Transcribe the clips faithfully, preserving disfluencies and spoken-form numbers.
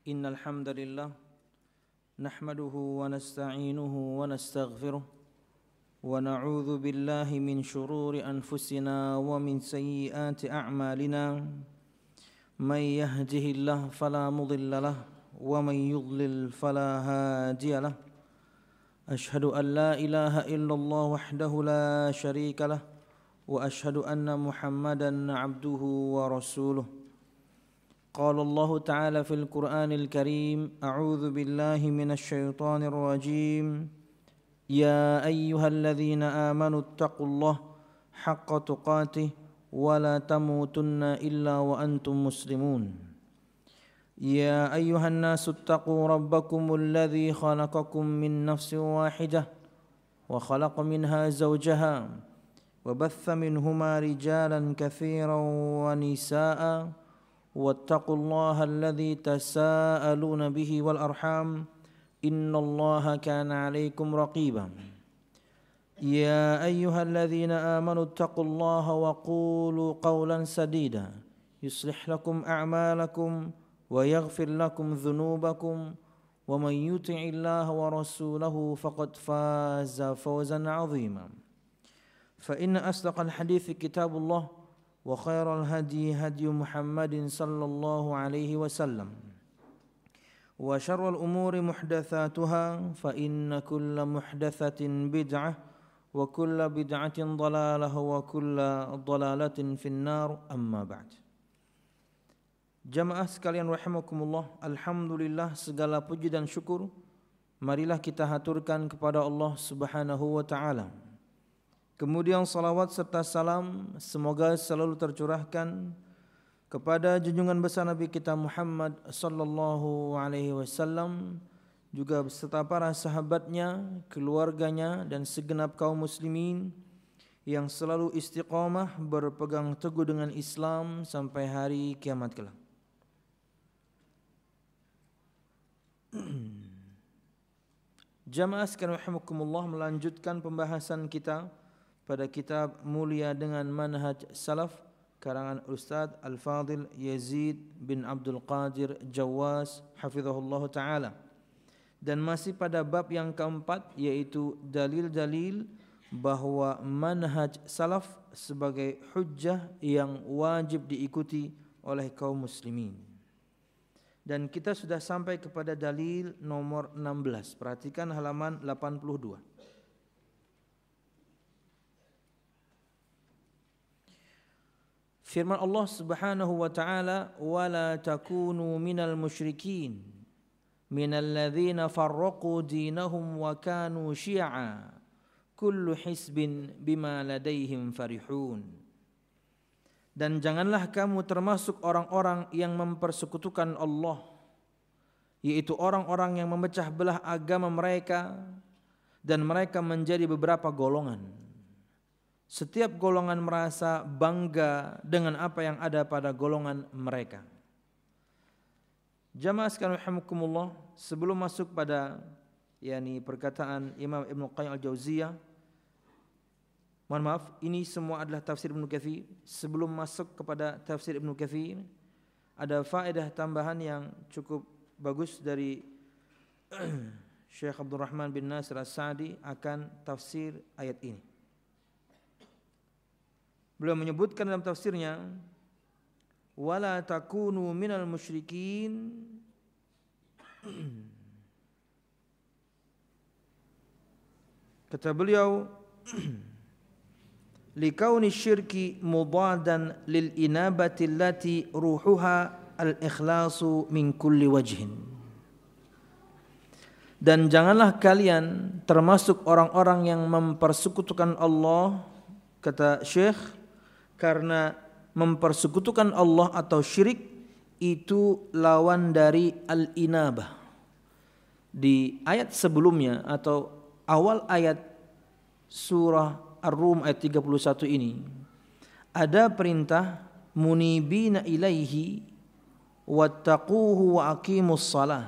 إن الحمد لله نحمده ونستعينه ونستغفره ونعوذ بالله من شرور أنفسنا ومن سيئات أعمالنا من يهده الله فلا مضل له ومن يضلل فلا هادي له أشهد أن لا إله إلا الله وحده لا شريك له وأشهد أن محمدا عبده ورسوله قال الله تعالى في القرآن الكريم أعوذ بالله من الشيطان الرجيم يا أيها الذين آمنوا اتقوا الله حق تقاته ولا تموتن إلا وأنتم مسلمون يا أيها الناس اتقوا ربكم الذي خلقكم من نفس واحدة وخلق منها زوجها وبث منهما رجالا كثيرا ونساء واتقوا الله الذي تساءلون به والأرحام إن الله كان عليكم رقيبا يا أيها الذين آمنوا اتقوا الله وقولوا قولا سديدا يصلح لكم أعمالكم ويغفر لكم ذنوبكم ومن يطع الله ورسوله فقد فاز فوزا عظيما فإن أصدق الحديث كتاب الله وخير الهدي هدي محمد صلى الله عليه وسلم وشر الأمور محدثاتها فإن كل محدثة بدعة وكل بدعة ضلالة وكل ضلالة في النار أما بعد. Jamaah sekalian rahimakumullah, alhamdulillah segala puji dan syukur marilah kita haturkan kepada Allah Subhanahu wa taala. Kemudian salawat serta salam semoga selalu tercurahkan kepada junjungan besar Nabi kita Muhammad sallallahu alaihi wasallam, juga beserta para sahabatnya, keluarganya dan segenap kaum muslimin yang selalu istiqamah berpegang teguh dengan Islam sampai hari kiamat kelak. Jamaah sekalian rahimakumullah, melanjutkan pembahasan kita pada kitab Mulia dengan Manhaj Salaf karangan Ustaz Al-Fadil Yazid bin Abdul Qadir Jawas hafizahullah ta'ala, dan masih pada bab yang keempat, yaitu dalil-dalil bahwa manhaj salaf sebagai hujjah yang wajib diikuti oleh kaum muslimin. Dan kita sudah sampai kepada dalil nomor enam belas. Perhatikan halaman delapan puluh dua. Firman Allah Subhanahu wa taala, "Wala takunu minal musyrikin minal ladzina farraqu dinahum wa kanu syi'a kullu hisbin bima ladaihim farihun." Dan janganlah kamu termasuk orang-orang yang mempersekutukan Allah, yaitu orang-orang yang memecah belah agama mereka dan mereka menjadi beberapa golongan. Setiap golongan merasa bangga dengan apa yang ada pada golongan mereka. Jamaah sekalian rahimakumullah, sebelum masuk pada yakni perkataan Imam Ibnu Qayyim Al-Jauziyah, mohon maaf, ini semua adalah tafsir Ibnu Katsir. Sebelum masuk kepada tafsir Ibnu Katsir, ada faedah tambahan yang cukup bagus dari Syekh Abdul Rahman bin Nasir As-Sa'di akan tafsir ayat ini. Beliau menyebutkan dalam tafsirnya, wala takunu minal musyrikin, kata beliau, likauni syirki mudadan lil inabati allati ruhuha al-ikhlasu min kulli wajhin. Dan janganlah kalian termasuk orang-orang yang mempersekutukan Allah, kata Syekh, karena mempersekutukan Allah atau syirik itu lawan dari al-inabah. Di ayat sebelumnya atau awal ayat surah Ar-Rum ayat tiga puluh satu ini ada perintah munibina ilaihi wattaquhu wa aqimus shalah.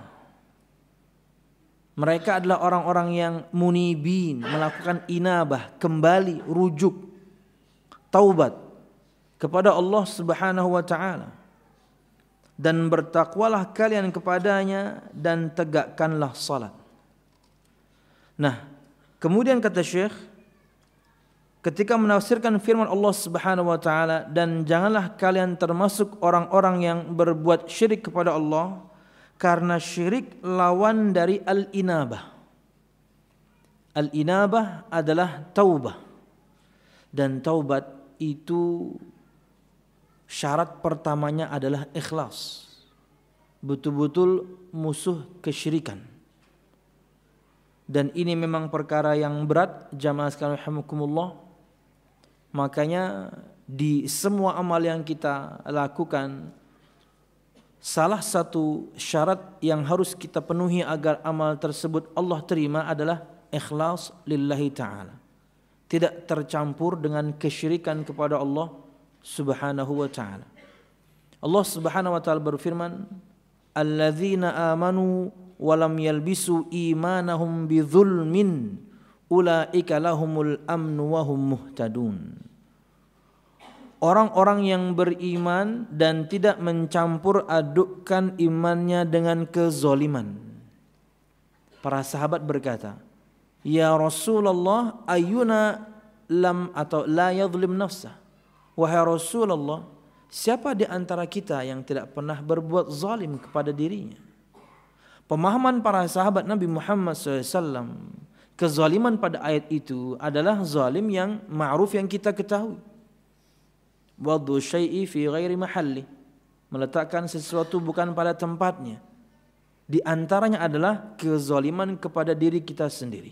Mereka adalah orang-orang yang munibin, melakukan inabah, kembali, rujuk, taubat kepada Allah Subhanahu wa taala. dan bertakwalah kalian kepadanya dan tegakkanlah salat. Nah, kemudian kata Syekh, ketika menafsirkan firman Allah Subhanahu wa taala, dan janganlah kalian termasuk orang-orang yang berbuat syirik kepada Allah, karena syirik lawan dari al-inabah. Al-inabah adalah taubah, dan taubat itu syarat pertamanya adalah ikhlas, betul-betul musuh kesyirikan. Dan ini memang perkara yang berat, jamaah sekalian rahimakumullah. Makanya di semua amal yang kita lakukan, salah satu syarat yang harus kita penuhi agar amal tersebut Allah terima adalah ikhlas lillahi ta'ala, tidak tercampur dengan kesyirikan kepada Allah Subhanahu wa ta'ala. Allah Subhanahu wa ta'ala berfirman, alladzina amanu walam yalbisu imanahum bidzulmin ulaika lahumul amnu wa hum muhtadun. Orang-orang yang beriman dan tidak mencampur adukkan imannya dengan kezoliman. Para sahabat berkata, ya Rasulullah, ayyuna lam atau la yadhlim nafsah. Wahai Rasulullah, siapa di antara kita yang tidak pernah berbuat zalim kepada dirinya? Pemahaman para sahabat Nabi Muhammad shallallahu alaihi wasallam, kezaliman pada ayat itu adalah zalim yang ma'ruf yang kita ketahui. Wad'u syai'i fi ghairi mahalli, meletakkan sesuatu bukan pada tempatnya. Di antaranya adalah kezaliman kepada diri kita sendiri.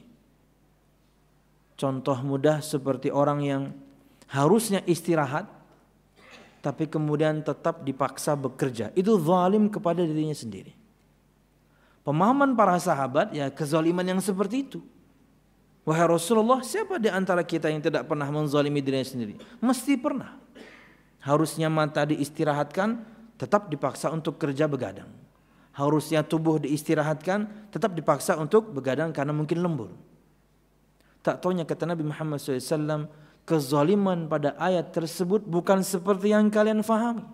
Contoh mudah seperti orang yang harusnya istirahat tapi kemudian tetap dipaksa bekerja. Itu zalim kepada dirinya sendiri. Pemahaman para sahabat, ya kezaliman yang seperti itu. Wahai Rasulullah, siapa di antara kita yang tidak pernah menzalimi dirinya sendiri? Mesti pernah. Harusnya mata diistirahatkan, tetap dipaksa untuk kerja begadang. Harusnya tubuh diistirahatkan, tetap dipaksa untuk begadang karena mungkin lembur. Tak taunya kata Nabi Muhammad shallallahu alaihi wasallam, kezaliman pada ayat tersebut bukan seperti yang kalian fahami.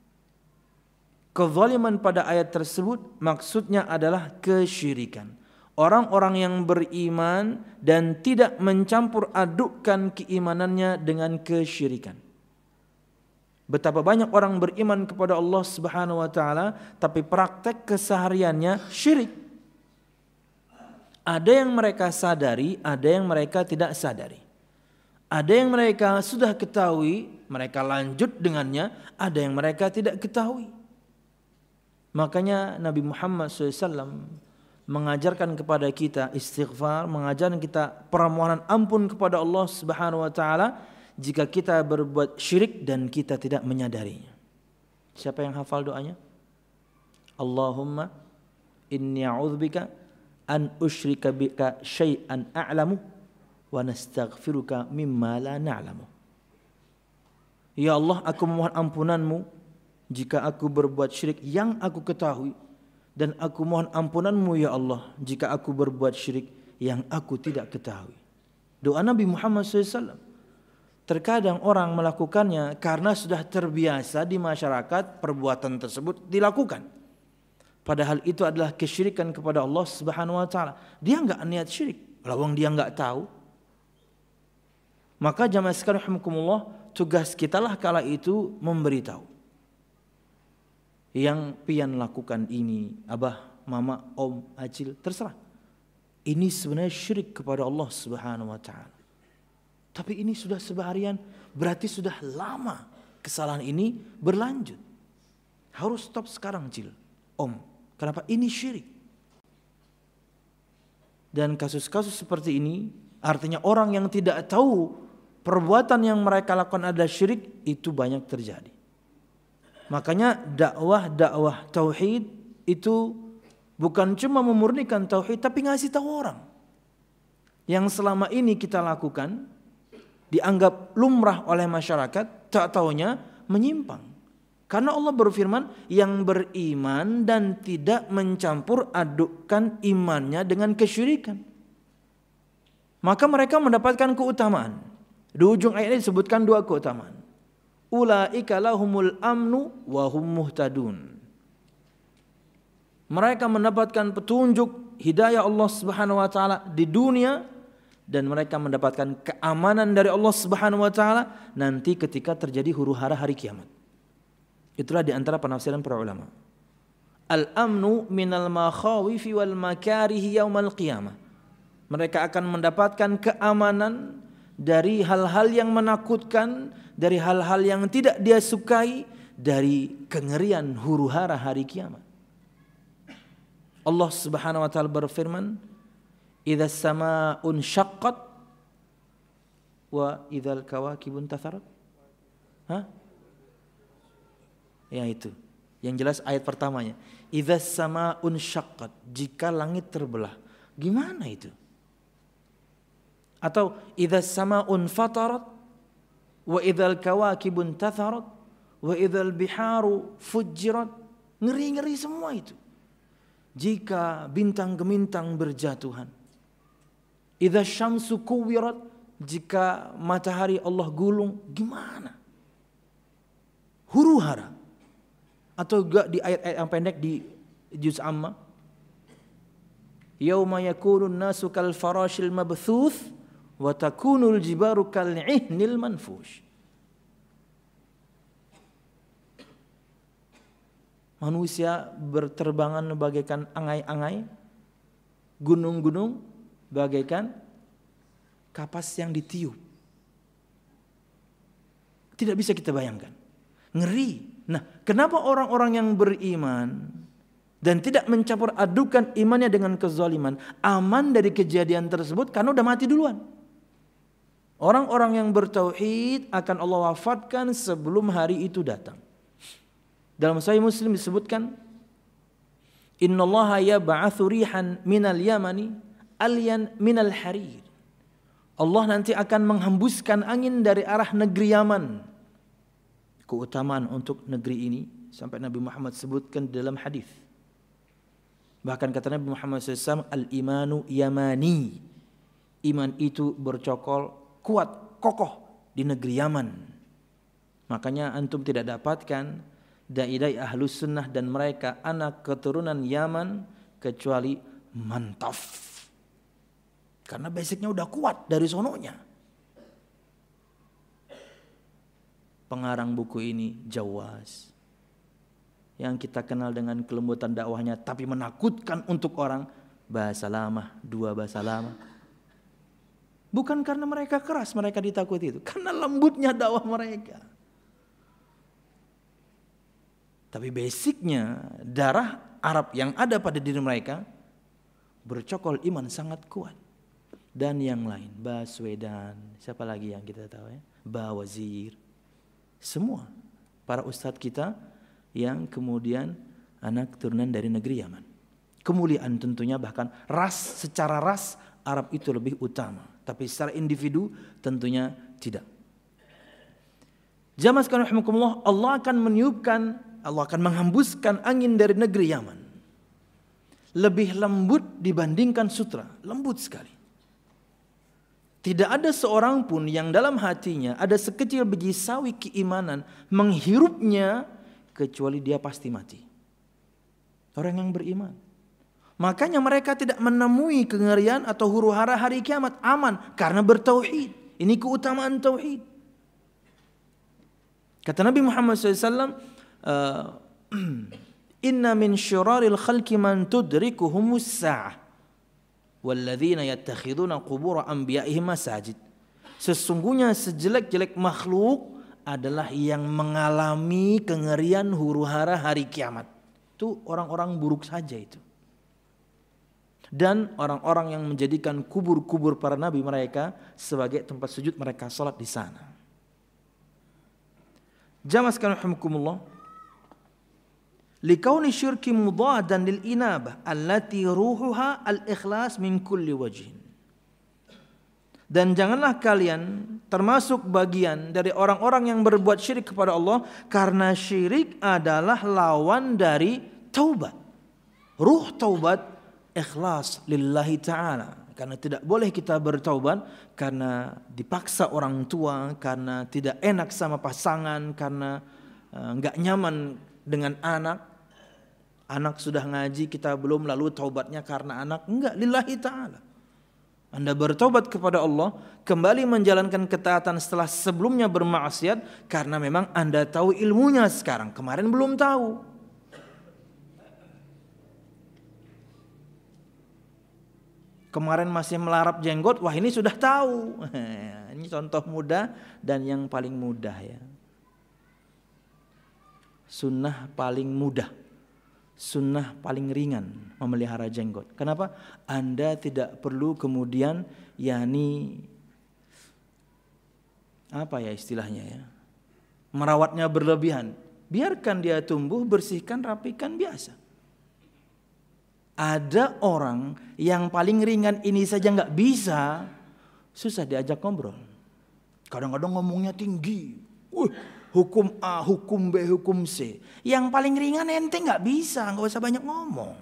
Kezaliman pada ayat tersebut maksudnya adalah kesyirikan. Orang-orang yang beriman dan tidak mencampur adukkan keimanannya dengan kesyirikan. Betapa banyak orang beriman kepada Allah Subhanahu wa taala tapi praktek kesehariannya syirik. Ada yang mereka sadari, ada yang mereka tidak sadari. Ada yang mereka sudah ketahui, mereka lanjut dengannya, ada yang mereka tidak ketahui. Makanya Nabi Muhammad shallallahu alaihi wasallam mengajarkan kepada kita istighfar, mengajarkan kita permohonan ampun kepada Allah Subhanahu wa taala jika kita berbuat syirik dan kita tidak menyadarinya. Siapa yang hafal doanya? Allahumma inni a'udzubika an usyrika bika syai'an a'lamu wa nastaghfiruka mimma la na'lamu. Ya Allah, aku memohon ampunanmu jika aku berbuat syirik yang aku ketahui, dan aku mohon ampunanmu ya Allah jika aku berbuat syirik yang aku tidak ketahui. Doa Nabi Muhammad shallallahu alaihi wasallam. Terkadang orang melakukannya karena sudah terbiasa di masyarakat perbuatan tersebut dilakukan. Padahal itu adalah kesyirikan kepada Allah Subhanahu wa taala. Dia enggak niat syirik, lawang dia enggak tahu. Maka jamaah sekalian rahimakumullah, tugas kitalah kala itu memberitahu. Yang pian lakukan ini, abah, mama, om, acil, terserah. Ini sebenarnya syirik kepada Allah Subhanahu wa taala. Tapi ini sudah sebaharian, berarti sudah lama kesalahan ini berlanjut. Harus stop sekarang, cil, om. Kenapa? Ini syirik. Dan kasus-kasus seperti ini artinya orang yang tidak tahu perbuatan yang mereka lakukan adalah syirik, itu banyak terjadi. Makanya dakwah-dakwah tauhid itu bukan cuma memurnikan tauhid, tapi ngasih tahu orang. Yang selama ini kita lakukan dianggap lumrah oleh masyarakat, tak taunya menyimpang. Karena Allah berfirman, yang beriman dan tidak mencampur adukkan imannya dengan kesyirikan, maka mereka mendapatkan keutamaan. Di ujung ayat ini disebutkan dua keutamaan. Ulaika lahumul amnu wa hum muhtadun. Mereka mendapatkan petunjuk hidayah Allah Subhanahu wa taala di dunia dan mereka mendapatkan keamanan dari Allah Subhanahu wa taala nanti ketika terjadi huru-hara hari kiamat. Itulah di antara penafsiran para ulama. Al-amnu minal makhawifi wal makarihi yaumal qiyamah. Mereka akan mendapatkan keamanan dari hal-hal yang menakutkan, dari hal-hal yang tidak dia sukai, dari kengerian huru-hara hari kiamat. Allah Subhanahu wa taala berfirman, "Idza as-samaa'un syaqqat wa idzal kawakibun tatharat." Hah? Ya itu. Yang jelas ayat pertamanya. Idza as-samaa'un syaqqat, jika langit terbelah. Gimana itu? Atau idza as-samaa'un fatarat wa idzal kawakibun tatharat wa idzal biharu fujirat. Ngeri-ngeri semua itu. Jika bintang-gemintang berjatuhan. Idza syamsu kuwirat, jika matahari Allah gulung, gimana? Huru-hara. Atau juga di ayat-ayat yang pendek di juz amma. Yauma yakunun nasu kal farashil mabthuth wa takunul jibaru kal ihnil manfush. Manusia berterbangan bagaikan angai-angai, gunung-gunung bagaikan kapas yang ditiup. Tidak bisa kita bayangkan. Ngeri. Nah, kenapa orang-orang yang beriman dan tidak mencampur adukan imannya dengan kezaliman aman dari kejadian tersebut karena udah mati duluan? Orang-orang yang bertauhid akan Allah wafatkan sebelum hari itu datang. Dalam Sahih Muslim disebutkan, Innallaha yab'atsu rihan minal yamani alyan minal harir. Allah nanti akan menghembuskan angin dari arah negeri Yaman. Keutamaan untuk negeri ini sampai Nabi Muhammad sebutkan dalam hadis. Bahkan kata Nabi Muhammad shallallahu alaihi wasallam, al-imanu yamani. Iman itu bercokol, kuat, kokoh di negeri Yaman. Makanya antum tidak dapatkan dai-dai ahlus sunnah dan mereka anak keturunan Yaman kecuali mantaf. Karena basicnya udah kuat dari sononya. Pengarang buku ini Jawas, yang kita kenal dengan kelembutan dakwahnya tapi menakutkan untuk orang, bahasa lama, dua bahasa lama. Bukan karena mereka keras mereka ditakuti itu, karena lembutnya dakwah mereka. Tapi basicnya darah Arab yang ada pada diri mereka bercokol iman sangat kuat. Dan yang lain, Baswedan, siapa lagi yang kita tahu ya? Bawazir. Semua para ustadz kita yang kemudian anak keturunan dari negeri Yaman. Kemuliaan tentunya bahkan ras, secara ras Arab itu lebih utama. Tapi secara individu tentunya tidak. Jamaah sekalian rahimakumullah, Allah akan meniupkan, Allah akan menghembuskan angin dari negeri Yaman. Lebih lembut dibandingkan sutra, lembut sekali. Tidak ada seorang pun yang dalam hatinya ada sekecil biji sawi keimanan menghirupnya kecuali dia pasti mati. Orang yang beriman. Makanya mereka tidak menemui kengerian atau huru-hara hari kiamat, aman karena bertauhid. Ini keutamaan tauhid. Kata Nabi Muhammad shallallahu alaihi wasallam, Inna min syiraril khalqi man tudrikuhumus sa'ah walladzina yattakhiduna qubur anbiya'ihim masajid. Sesungguhnya sejelek-jelek makhluk adalah yang mengalami kengerian huru-hara hari kiamat. Itu orang-orang buruk saja itu. Dan orang-orang yang menjadikan kubur-kubur para nabi mereka sebagai tempat sujud mereka salat di sana. Jamaah sekalian rahimakumullah, likauni syirki mudadan lil inabah allati ruhuha al-ikhlas min kulli wajhin. Dan janganlah kalian termasuk bagian dari orang-orang yang berbuat syirik kepada Allah, karena syirik adalah lawan dari taubat. Ruh taubat ikhlas lillahi ta'ala. Karena tidak boleh kita bertaubat karena dipaksa orang tua, karena tidak enak sama pasangan, karena enggak uh, nyaman dengan anak, Anak sudah ngaji, kita belum, lalu taubatnya karena anak. Enggak, lillahi ta'ala. Anda bertobat kepada Allah, kembali menjalankan ketaatan setelah sebelumnya bermaksiat, karena memang Anda tahu ilmunya sekarang, kemarin belum tahu. Kemarin masih melarap jenggot, wah ini sudah tahu. Ini contoh mudah dan yang paling mudah ya. Sunnah paling mudah. Sunnah paling ringan memelihara jenggot. Kenapa? Anda tidak perlu kemudian yakni apa ya istilahnya ya, merawatnya berlebihan. Biarkan dia tumbuh, bersihkan, rapikan biasa. Ada orang yang paling ringan ini saja nggak bisa, susah diajak ngobrol. Kadang-kadang ngomongnya tinggi. Wih, hukum A, hukum B, hukum C. Yang paling ringan ente nggak bisa, nggak usah banyak ngomong.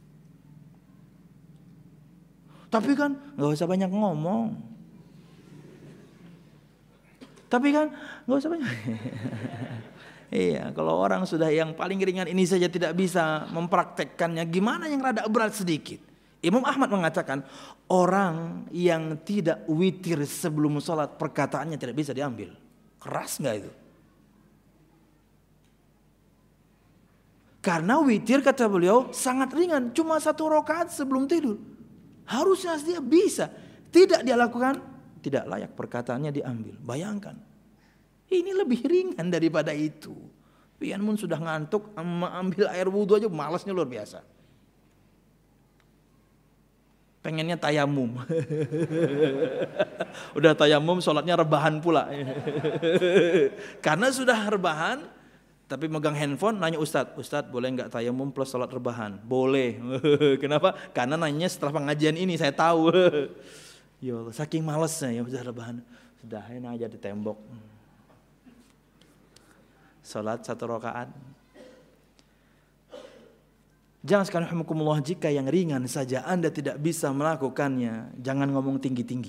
Tapi kan nggak usah banyak ngomong. Tapi kan nggak usah banyak. Iya, kalau orang sudah yang paling ringan ini saja tidak bisa mempraktekkannya, gimana yang rada berat sedikit? Imam Ahmad mengatakan orang yang tidak witir sebelum sholat perkataannya tidak bisa diambil. Keras nggak itu? Karena witir kata beliau sangat ringan, cuma satu rakaat sebelum tidur. Harusnya dia bisa, tidak dia lakukan, tidak layak perkataannya diambil. Bayangkan, ini lebih ringan daripada itu. Pian mun sudah ngantuk, ambil air wudhu aja malasnya luar biasa. Pengennya tayamum. Udah tayamum, sholatnya rebahan pula. Karena sudah rebahan, tapi megang handphone, nanya Ustadz, Ustadz boleh nggak tayamum plus sholat rebahan? Boleh. Kenapa? Karena nanya setelah pengajian ini saya tahu. Ya Allah, saking malesnya ya udah rebahan. Sudah enak aja di tembok. Sholat satu rakaat. Jangan sekali hukumullah, jika yang ringan saja Anda tidak bisa melakukannya, jangan ngomong tinggi-tinggi.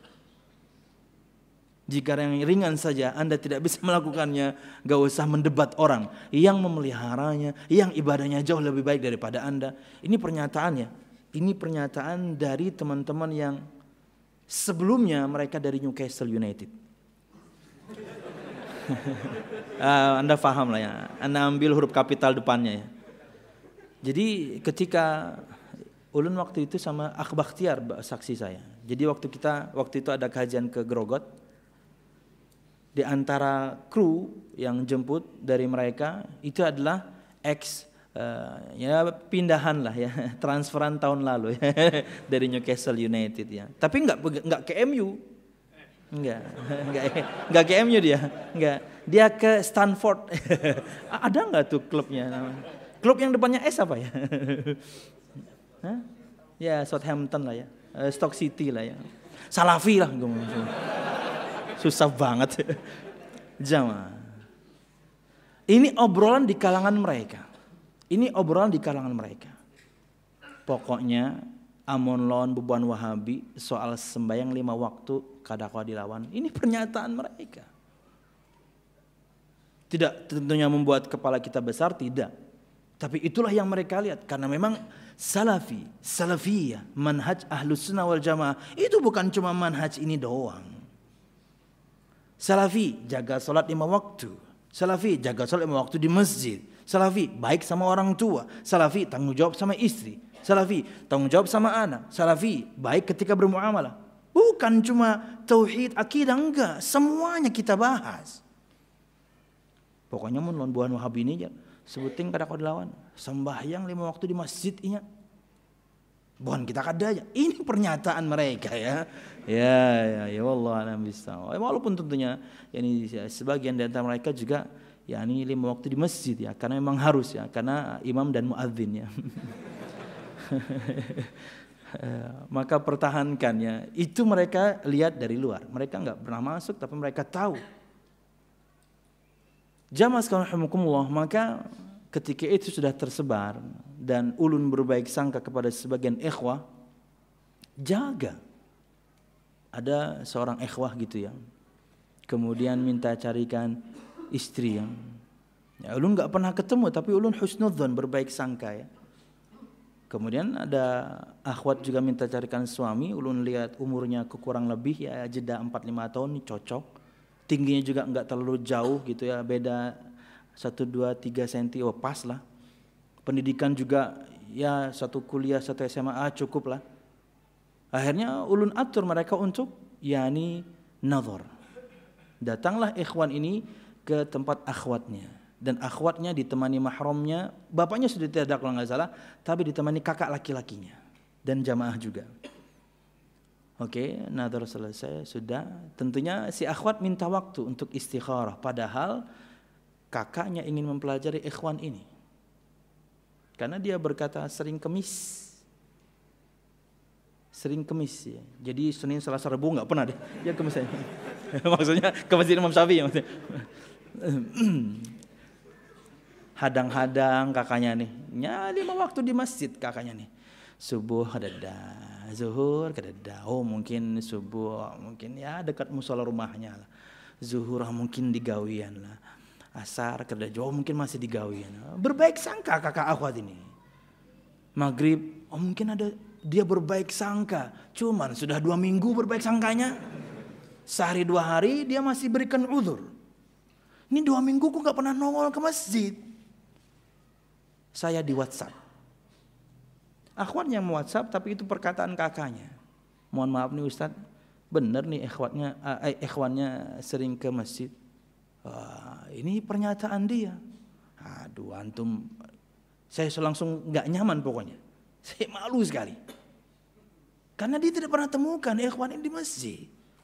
Jika yang ringan saja Anda tidak bisa melakukannya, gak usah mendebat orang yang memeliharanya, yang ibadahnya jauh lebih baik daripada Anda. Ini pernyataannya. Ini pernyataan dari teman-teman yang sebelumnya mereka dari Newcastle United. Anda paham lah ya. Anda ambil huruf kapital depannya ya. Jadi ketika ulun waktu itu sama Akh Bakhtiar saksi saya. Jadi waktu kita waktu itu ada kajian ke Grogot. Di antara kru yang jemput dari mereka itu adalah ex uh, ya pindahan lah ya, transferan tahun lalu ya, dari Newcastle United ya. Tapi enggak enggak ke M U. Enggak, enggak enggak ke M U dia. Enggak. Dia ke Stanford. Ada enggak tuh klubnya namanya? Klub yang depannya S apa ya? Hah? Ya Southampton lah ya, uh, Stoke City lah ya. Salafi lah gue ngomong. Susah banget. Jamaah. Ini obrolan di kalangan mereka. Ini obrolan di kalangan mereka. Pokoknya amun lawan beban Wahabi soal sembahyang lima waktu kadakwa dilawan. Ini pernyataan mereka. Tidak tentunya membuat kepala kita besar, tidak. Tapi itulah yang mereka lihat. Karena memang salafi, salafiyah, manhaj ahlus sunnah wal jamaah. Itu bukan cuma manhaj ini doang. Salafi, jaga sholat lima waktu. Salafi, jaga sholat lima waktu di masjid. Salafi, baik sama orang tua. Salafi, tanggung jawab sama istri. Salafi, tanggung jawab sama anak. Salafi, baik ketika bermuamalah. Bukan cuma tauhid, akidah, enggak. Semuanya kita bahas. Pokoknya mun lawan buah Wahabi ini aja. Sebutin kada kau dilawan, sembahyang lima waktu di masjid inya. Bukan kita kada aja. Ini pernyataan mereka ya. Ya ya ya wallah alam bisawab. Walaupun tentunya yani sebagian dari antara mereka juga yakni lima waktu di masjid ya, karena memang harus ya, karena imam dan muadzin ya. Maka pertahankan ya. Itu mereka lihat dari luar. Mereka enggak pernah masuk tapi mereka tahu. Jamaah sekalian rahimakumullah, maka ketika itu sudah tersebar dan ulun berbaik sangka kepada sebagian ikhwah, jaga. Ada seorang ikhwah gitu ya, kemudian minta carikan istri yang Ya, ulun nggak pernah ketemu, tapi ulun husnudzon, berbaik sangka ya. Kemudian ada akhwat juga minta carikan suami, ulun lihat umurnya kurang lebih ya jeda empat lima tahun, ini cocok. Tingginya juga nggak terlalu jauh gitu ya, beda satu dua tiga senti, oh pas lah. Pendidikan juga ya satu kuliah satu S M A ah, cukup lah. Akhirnya ulun atur mereka untuk yakni nazar. Datanglah ikhwan ini ke tempat akhwatnya. Dan akhwatnya ditemani mahramnya, bapaknya sudah tidak ada kalau nggak salah, tapi ditemani kakak laki-lakinya dan jamaah juga. Oke, nazar selesai sudah. Tentunya si akhwat minta waktu untuk istikharah, padahal kakaknya ingin mempelajari ikhwan ini, karena dia berkata sering kemis, sering kemis ya. Jadi Senin, Selasa, Rabu nggak pernah deh dia kemis. Maksudnya ke masjid Imam Syafi'i maksudnya. Hadang-hadang kakaknya nih, ya lima waktu di masjid kakaknya nih, subuh kededa, zuhur kededa, oh mungkin subuh mungkin ya dekat musola rumahnya lah, zuhur mungkin di gawian lah, asar kededa, oh mungkin masih di gawian, berbaik sangka kakak akhwat ini. Maghrib, oh mungkin ada dia berbaik sangka, cuman sudah dua minggu berbaik sangkanya, sehari dua hari dia masih berikan uzur. Ini dua minggu kok nggak pernah nongol ke masjid. Saya di WhatsApp. Akhwatnya yang WhatsApp, tapi itu perkataan kakaknya. Mohon maaf nih Ustadz, benar nih ikhwatnya, eh, ikhwannya sering ke masjid. Wah, ini pernyataan dia. Aduh antum, saya langsung nggak nyaman pokoknya. Saya malu sekali. Karena dia tidak pernah temukan ikhwan ini di masjid.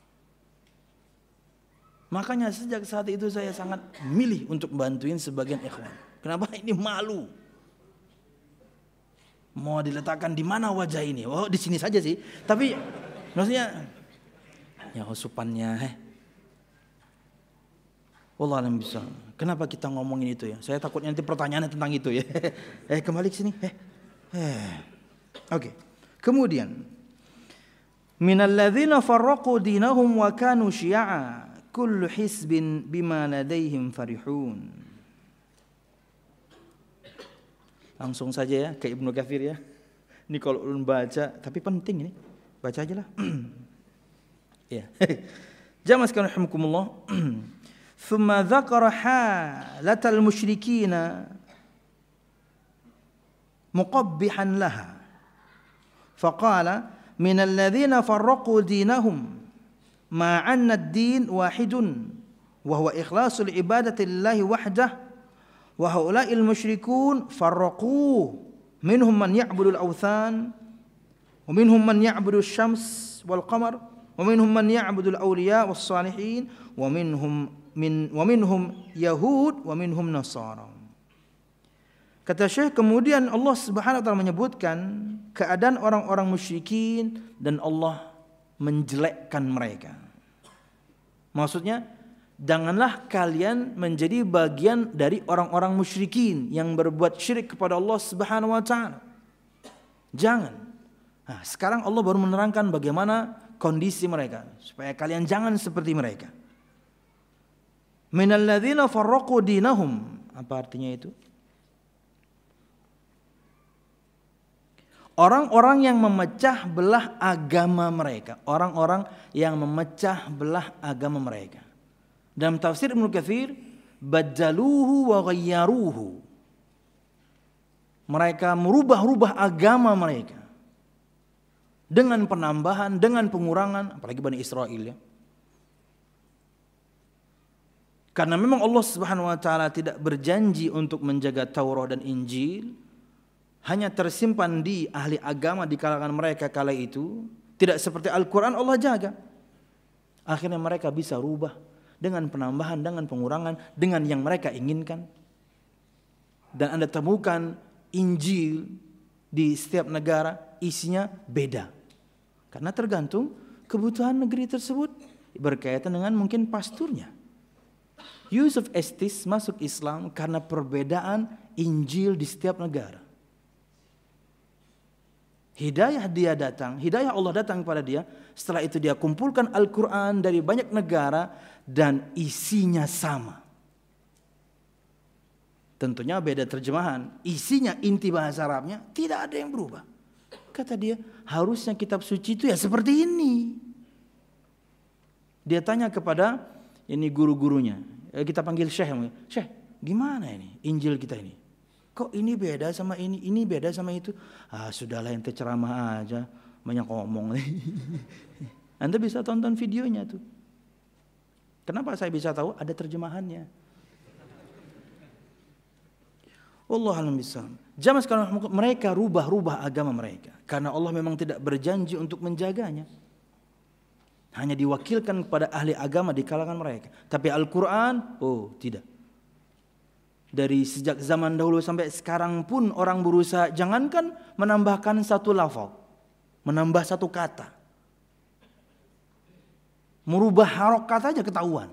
Makanya sejak saat itu saya sangat milih untuk bantuin sebagian ikhwan. Kenapa? Ini malu. Mau diletakkan di mana wajah ini? Oh di sini saja sih. Tapi maksudnya ya usupannya. Eh. Wallah alam bisa. Kenapa kita ngomongin itu ya? Saya takutnya nanti pertanyaannya tentang itu ya. Eh kembali ke sini. Eh. eh. Oke. Okay. Kemudian minal ladzina farraqu dinahum wa kanu syi'a kullu hisbin bima ladaihim farihun. Langsung saja ya ke Ibnu Katsir ya. Ini kalau ulun baca, tapi penting ini. Baca aja lah. Ya. Jamaah sekalian rahimakumullah. Thumma dzakara halatal musyrikina muqabbihan laha. Faqala minal ladzina farraqu dinahum ma 'anna ad-din wahidun wa huwa ikhlasul ibadati lillahi wahdah. Wa haula'il musyrikun farraqu minhum man ya'budu al-awthan wa minhum man ya'budu asy-syams wal qamar wa minhum man ya'budu al-awliya was salihin wa minhum min wa minhum yahud wa minhum nasara. Kata Syekh, kemudian Allah Subhanahu wa taala menyebutkan keadaan orang-orang musyrikin dan Allah menjelekkan mereka. Maksudnya janganlah kalian menjadi bagian dari orang-orang musyrikin yang berbuat syirik kepada Allah Subhanahu wa taala. Jangan. Nah, sekarang Allah baru menerangkan bagaimana kondisi mereka supaya kalian jangan seperti mereka. Minal ladzina farraqu dinahum. Apa artinya itu? Orang-orang yang memecah belah agama mereka, orang-orang yang memecah belah agama mereka. Dalam tafsir Ibnu Katsir, baddaluhu wa ghayyaruhu. Mereka merubah-rubah agama mereka dengan penambahan, dengan pengurangan, apalagi Bani Israil ya. Karena memang Allah Subhanahu wa taala tidak berjanji untuk menjaga Taurat dan Injil, hanya tersimpan di ahli agama di kalangan mereka kala itu, tidak seperti Al-Qur'an Allah jaga. Akhirnya mereka bisa rubah dengan penambahan, dengan pengurangan, dengan yang mereka inginkan. Dan Anda temukan Injil di setiap negara isinya beda. Karena tergantung kebutuhan negeri tersebut, berkaitan dengan mungkin pasturnya. Yusuf Estes masuk Islam karena perbedaan Injil di setiap negara. Hidayah dia datang, hidayah Allah datang kepada dia. Setelah itu dia kumpulkan Al-Quran dari banyak negara dan isinya sama. Tentunya beda terjemahan. Isinya, inti bahasa Arabnya tidak ada yang berubah. Kata dia, harusnya kitab suci itu ya seperti ini. Dia tanya kepada ini guru-gurunya. Kita panggil Syekh. Syekh, gimana ini Injil kita ini? Kok ini beda sama ini, ini beda sama itu? Ah, sudahlah, ente ceramah aja, banyak ngomong. Anda bisa tonton videonya tuh. Kenapa saya bisa tahu? Ada terjemahannya. Allah alam bisawab. Zaman sekarang mereka rubah-rubah agama mereka karena Allah memang tidak berjanji untuk menjaganya. Hanya diwakilkan kepada ahli agama di kalangan mereka. Tapi Al-Quran, oh tidak. Dari sejak zaman dahulu sampai sekarang pun orang berusaha, jangankan menambahkan satu lafaz, menambah satu kata, merubah harokat aja ketahuan.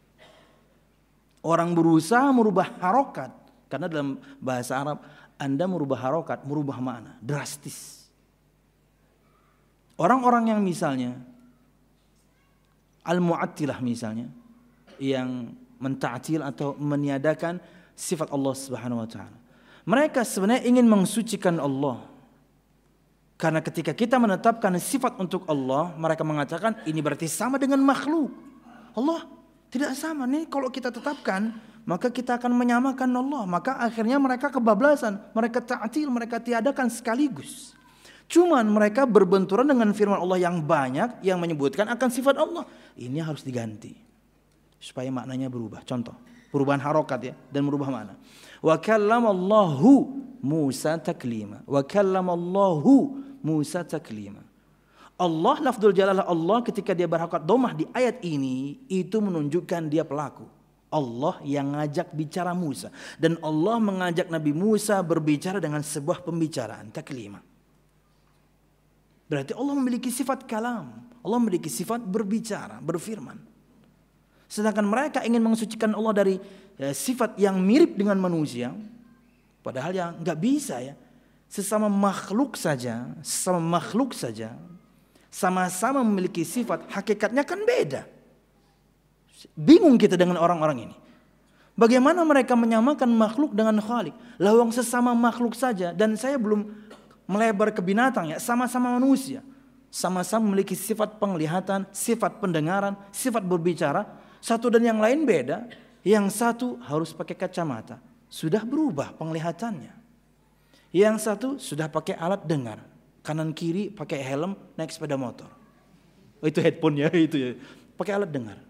Orang berusaha merubah harokat. Karena dalam bahasa Arab, Anda merubah harokat, merubah makna, drastis. Orang-orang yang misalnya, Al-Mu'attilah misalnya, yang menta'til atau meniadakan sifat Allah Subhanahu wa taala. Mereka sebenarnya ingin mensucikan Allah. Karena ketika kita menetapkan sifat untuk Allah, mereka mengatakan ini berarti sama dengan makhluk. Allah tidak sama. Nih kalau kita tetapkan, maka kita akan menyamakan Allah. Maka akhirnya mereka kebablasan, mereka ta'til, mereka tiadakan sekaligus. Cuman mereka berbenturan dengan firman Allah yang banyak yang menyebutkan akan sifat Allah. Ini harus diganti supaya maknanya berubah. Contoh, perubahan harokat ya, dan merubah makna. Wa kallamallahu Musa taklima. Wa kallamallahu Musa taklima. Allah, lafzul jalalah Allah ketika dia berharokat domah di ayat ini, itu menunjukkan dia pelaku. Allah yang ngajak bicara Musa. Dan Allah mengajak Nabi Musa berbicara dengan sebuah pembicaraan, taklima. Berarti Allah memiliki sifat kalam. Allah memiliki sifat berbicara, berfirman. Sedangkan mereka ingin mensucikan Allah dari ya, sifat yang mirip dengan manusia. Padahal ya nggak bisa ya. Sesama makhluk saja, sesama makhluk saja, sama-sama memiliki sifat, hakikatnya kan beda. Bingung kita dengan orang-orang ini. Bagaimana mereka menyamakan makhluk dengan Khalik? Lawang sesama makhluk saja, dan saya belum melebar ke binatang ya, sama-sama manusia. Sama-sama memiliki sifat penglihatan, sifat pendengaran, sifat berbicara. Satu dan yang lain beda. Yang satu harus pakai kacamata, sudah berubah penglihatannya. Yang satu sudah pakai alat dengar, kanan kiri pakai helm, naik sepeda motor. Oh, itu headphone ya, itu ya. Pakai alat dengar.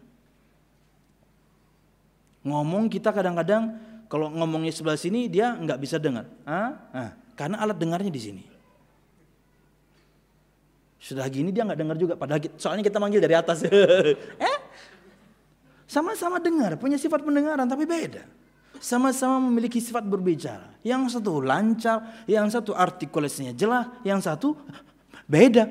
Ngomong kita kadang-kadang kalau ngomongnya sebelah sini dia nggak bisa dengar, ah? Ah, karena alat dengarnya di sini. Sudah gini dia nggak dengar juga, padahal soalnya kita manggil dari atas. eh, sama-sama dengar, punya sifat pendengaran tapi beda. Sama-sama memiliki sifat berbicara. Yang satu lancar, yang satu artikulasinya jelas, yang satu beda.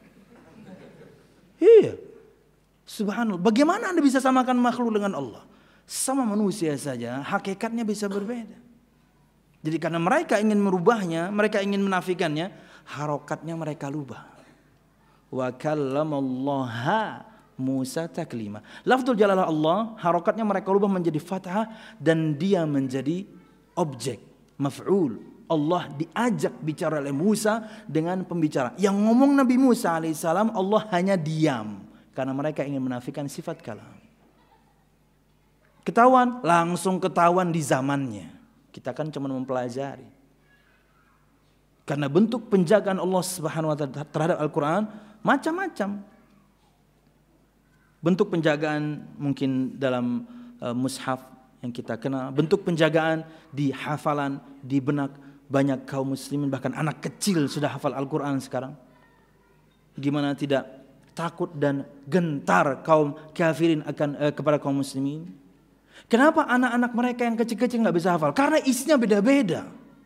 Iya, subhanallah. Bagaimana Anda bisa samakan makhluk dengan Allah? Sama manusia saja, hakikatnya bisa berbeda. Jadi karena mereka ingin merubahnya, mereka ingin menafikannya, harokatnya mereka rubah. Wa kallamallaha Musa taklima. Lafzul jalalah Allah, harokatnya mereka rubah menjadi fathah dan dia menjadi objek, maf'ul. Allah diajak bicara oleh Musa dengan pembicara. Yang ngomong Nabi Musa alaihissalam, Allah hanya diam karena mereka ingin menafikan sifat kalam. Ketahuan, langsung ketahuan di zamannya. Kita kan cuma mempelajari. Karena bentuk penjagaan Allah Subhanahu wa taala terhadap Al-Qur'an macam-macam. Bentuk penjagaan mungkin dalam uh, mushaf yang kita kenal, bentuk penjagaan di hafalan, di benak banyak kaum muslimin, bahkan anak kecil sudah hafal Al-Qur'an sekarang. Gimana tidak takut dan gentar kaum kafirin akan uh, kepada kaum muslimin? Kenapa anak-anak mereka yang kecil-kecil nggak bisa hafal? Karena isinya beda-beda.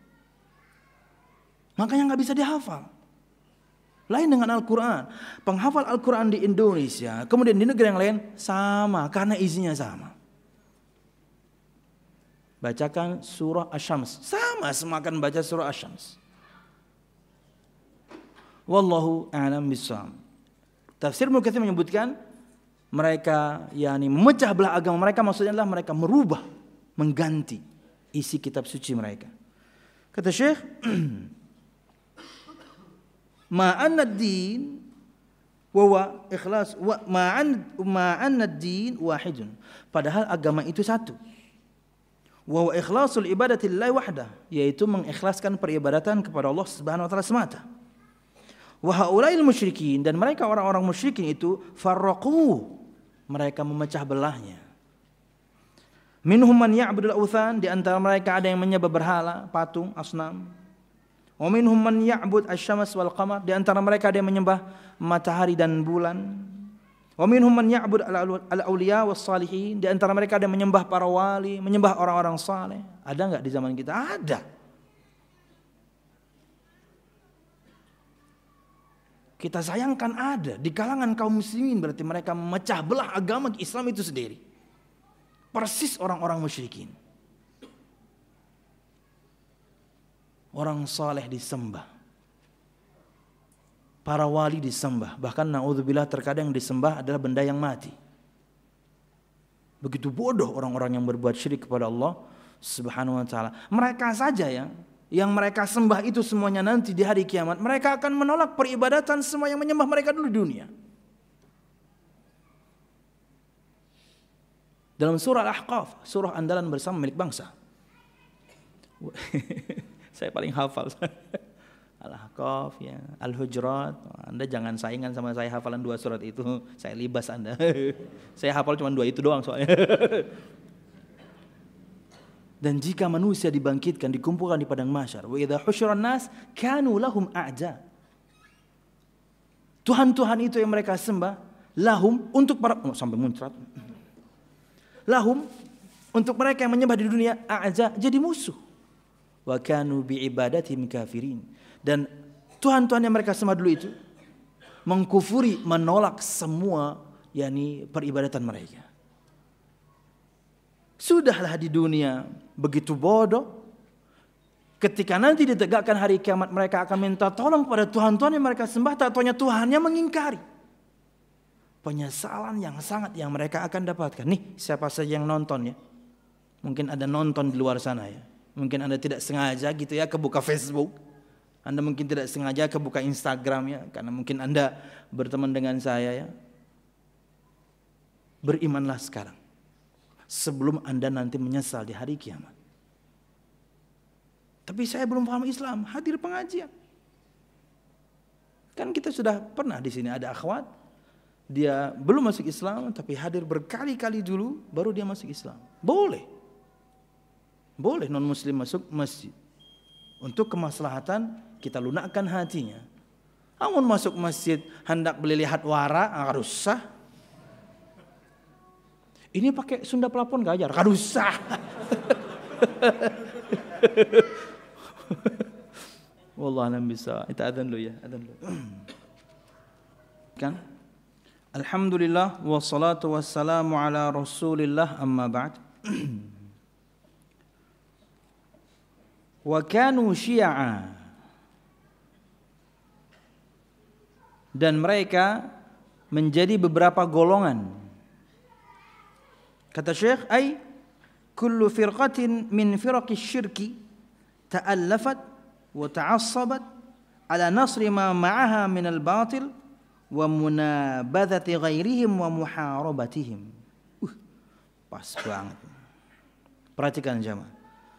Makanya nggak bisa dihafal. Lain dengan Al-Quran. Penghafal Al-Quran di Indonesia, kemudian di negeri yang lain sama, karena isinya sama. Bacakan surah Asy-Syams, sama semua akan baca surah Asy-Syams. Wallahu a'lam bishawab. Tafsir Ibnu Katsir menyebutkan mereka yakni memecah belah agama mereka, maksudnya adalah mereka merubah, mengganti isi kitab suci mereka. Kata Syekh, ma'anna ad-din wa huwa ikhlas wa ma'an ma'anna ad-din wahidun. Padahal agama itu satu. Wa huwa ikhlasul ibadati lillahi wahdah, yaitu mengikhlaskan peribadatan kepada Allah Subhanahu wa taala semata. Wa haula'il musyrikin, dan mereka orang-orang musyrikin itu farraqu, mereka memecah belahnya. Minhum man ya'budul awthan, di antara mereka ada yang menyembah berhala, patung, asnam. Wa minhum man ya'bud asy-syams wal qamar, di antara mereka ada yang menyembah matahari dan bulan. Wa minhum man ya'bud al-awliya was salihin, di antara mereka ada yang menyembah para wali, menyembah orang-orang saleh. Ada enggak di zaman kita? Ada. Kita sayangkan ada di kalangan kaum muslimin, berarti mereka memecah belah agama Islam itu sendiri. Persis orang-orang musyrikin. Orang saleh disembah, para wali disembah, bahkan naudzubillah terkadang disembah adalah benda yang mati. Begitu bodoh orang-orang yang berbuat syirik kepada Allah Subhanahu wa taala. Mereka saja ya, yang mereka sembah itu semuanya nanti di hari kiamat, mereka akan menolak peribadatan semua yang menyembah mereka dulu di dunia. Dalam surah Al-Ahqaf, surah andalan bersama milik bangsa. Saya paling hafal. Al-Ahqaf, ya, Al-Hujurat. Anda jangan saingan sama saya hafalan dua surat itu. Saya libas Anda. Saya hafal cuma dua itu doang soalnya. Dan jika manusia dibangkitkan, dikumpulkan di padang mahsyar, wa idza husyuran nas kanu lahum a'ja. Tuhan-tuhan itu yang mereka sembah, lahum, untuk para, oh, sampai muncrat. Lahum, untuk mereka yang menyembah di dunia, a'za, jadi musuh. Wa kanu bi'ibadatihim kafirin. Dan Tuhan-Tuhan yang mereka sembah dulu itu mengkufuri, menolak semua yakni peribadatan mereka. Sudahlah di dunia begitu bodoh. Ketika nanti ditegakkan hari kiamat, mereka akan minta tolong pada Tuhan-Tuhan yang mereka sembah, tak taunya Tuhannya mengingkari. Penyesalan yang sangat yang mereka akan dapatkan. Nih, siapa saja yang nonton ya. Mungkin ada nonton di luar sana ya. Mungkin Anda tidak sengaja gitu ya kebuka Facebook. Anda mungkin tidak sengaja kebuka Instagram ya, karena mungkin Anda berteman dengan saya ya. Berimanlah sekarang, sebelum Anda nanti menyesal di hari kiamat. Tapi saya belum paham Islam, hadir pengajian. Kan kita sudah pernah di sini ada akhwat, dia belum masuk Islam tapi hadir berkali-kali dulu baru dia masuk Islam. Boleh. Boleh non muslim masuk masjid. Untuk kemaslahatan kita lunakkan hatinya. Namun masuk masjid hendak beli lihat wara, harus sah. Ini pakai Sunda pelapon gak ajar, harus sah. Wallah alam bisa. Kita adzan dulu ya, adzan dulu. Kan? Alhamdulillah wassalatu wassalamu ala Rasulillah, amma ba'd. Wa kanu syi'a, dan mereka menjadi beberapa golongan. Kata Syekh, ay kullu firqatin min firaqis syirki ta'allafat wa ta'assabat ala nasri ma ma'aha min al-batil wa munabadhati ghairihim wa muharabatihim. Uh, pas banget. Perhatikan jemaah.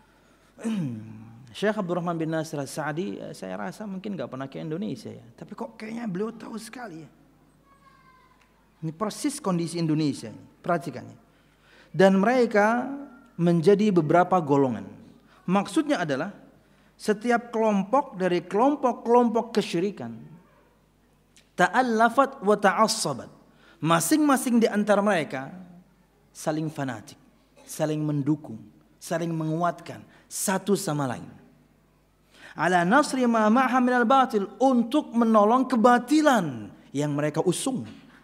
Syekh Abdurrahman bin Nasir As-Sa'di, saya rasa mungkin gak pernah ke Indonesia ya, tapi kok kayaknya beliau tahu sekali ya. Ini persis kondisi Indonesia, perhatikannya. Dan mereka menjadi beberapa golongan. Maksudnya adalah setiap kelompok dari kelompok-kelompok kesyirikan, ta'allafat wa ta'assabat, masing-masing di antara mereka saling fanatik, saling mendukung, saling menguatkan satu sama lain. Ala nasri ma ma'ha minal batil, untuk menolong kebatilan yang mereka usung.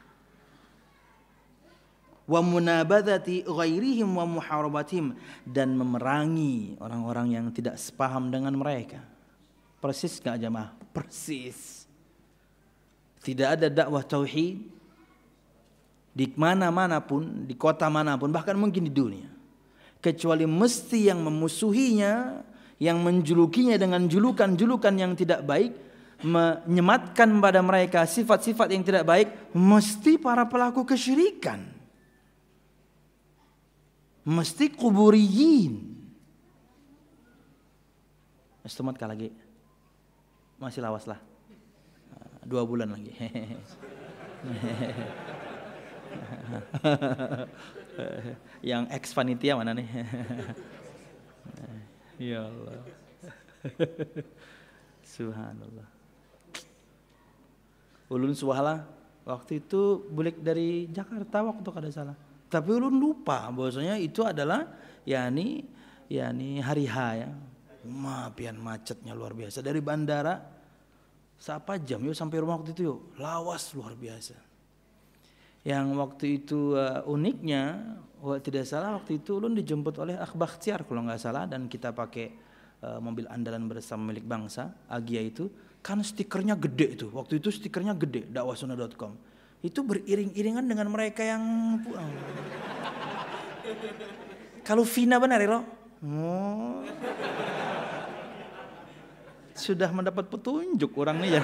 Wa munabadati ghairihim wa muharabatihim, dan memerangi orang-orang yang tidak sepaham dengan mereka. Persis enggak jemaah? Persis. Tidak ada dakwah tauhid di mana-mana pun, di kota manapun, bahkan mungkin di dunia, kecuali mesti yang memusuhinya, yang menjulukinya dengan julukan-julukan yang tidak baik, menyematkan pada mereka sifat-sifat yang tidak baik, mesti para pelaku kesyirikan, mesti kuburiyin. Istimat kah lagi? Masih lawas lah. Dua bulan lagi. Yang ex panitia mana nih? Ya Allah. Subhanallah. Ulun suwahala waktu itu bulik dari Jakarta waktu kada salah. Tapi ulun lupa bahwasanya itu adalah yakni yakni hari H ya. Mapian macetnya luar biasa dari bandara seapa jam yuk sampai rumah waktu itu yuk lawas luar biasa. Yang waktu itu uh, uniknya oh, tidak salah waktu itu ulun dijemput oleh Akh Bakhtiar kalau nggak salah, dan kita pakai uh, mobil andalan bersama milik bangsa Agia itu, kan stikernya gede itu waktu itu stikernya gede dakwahsunnah dot com itu beriring-iringan dengan mereka yang pulang. Kalau Vina benar ya lo? Oh. Sudah mendapat petunjuk orang nih ya.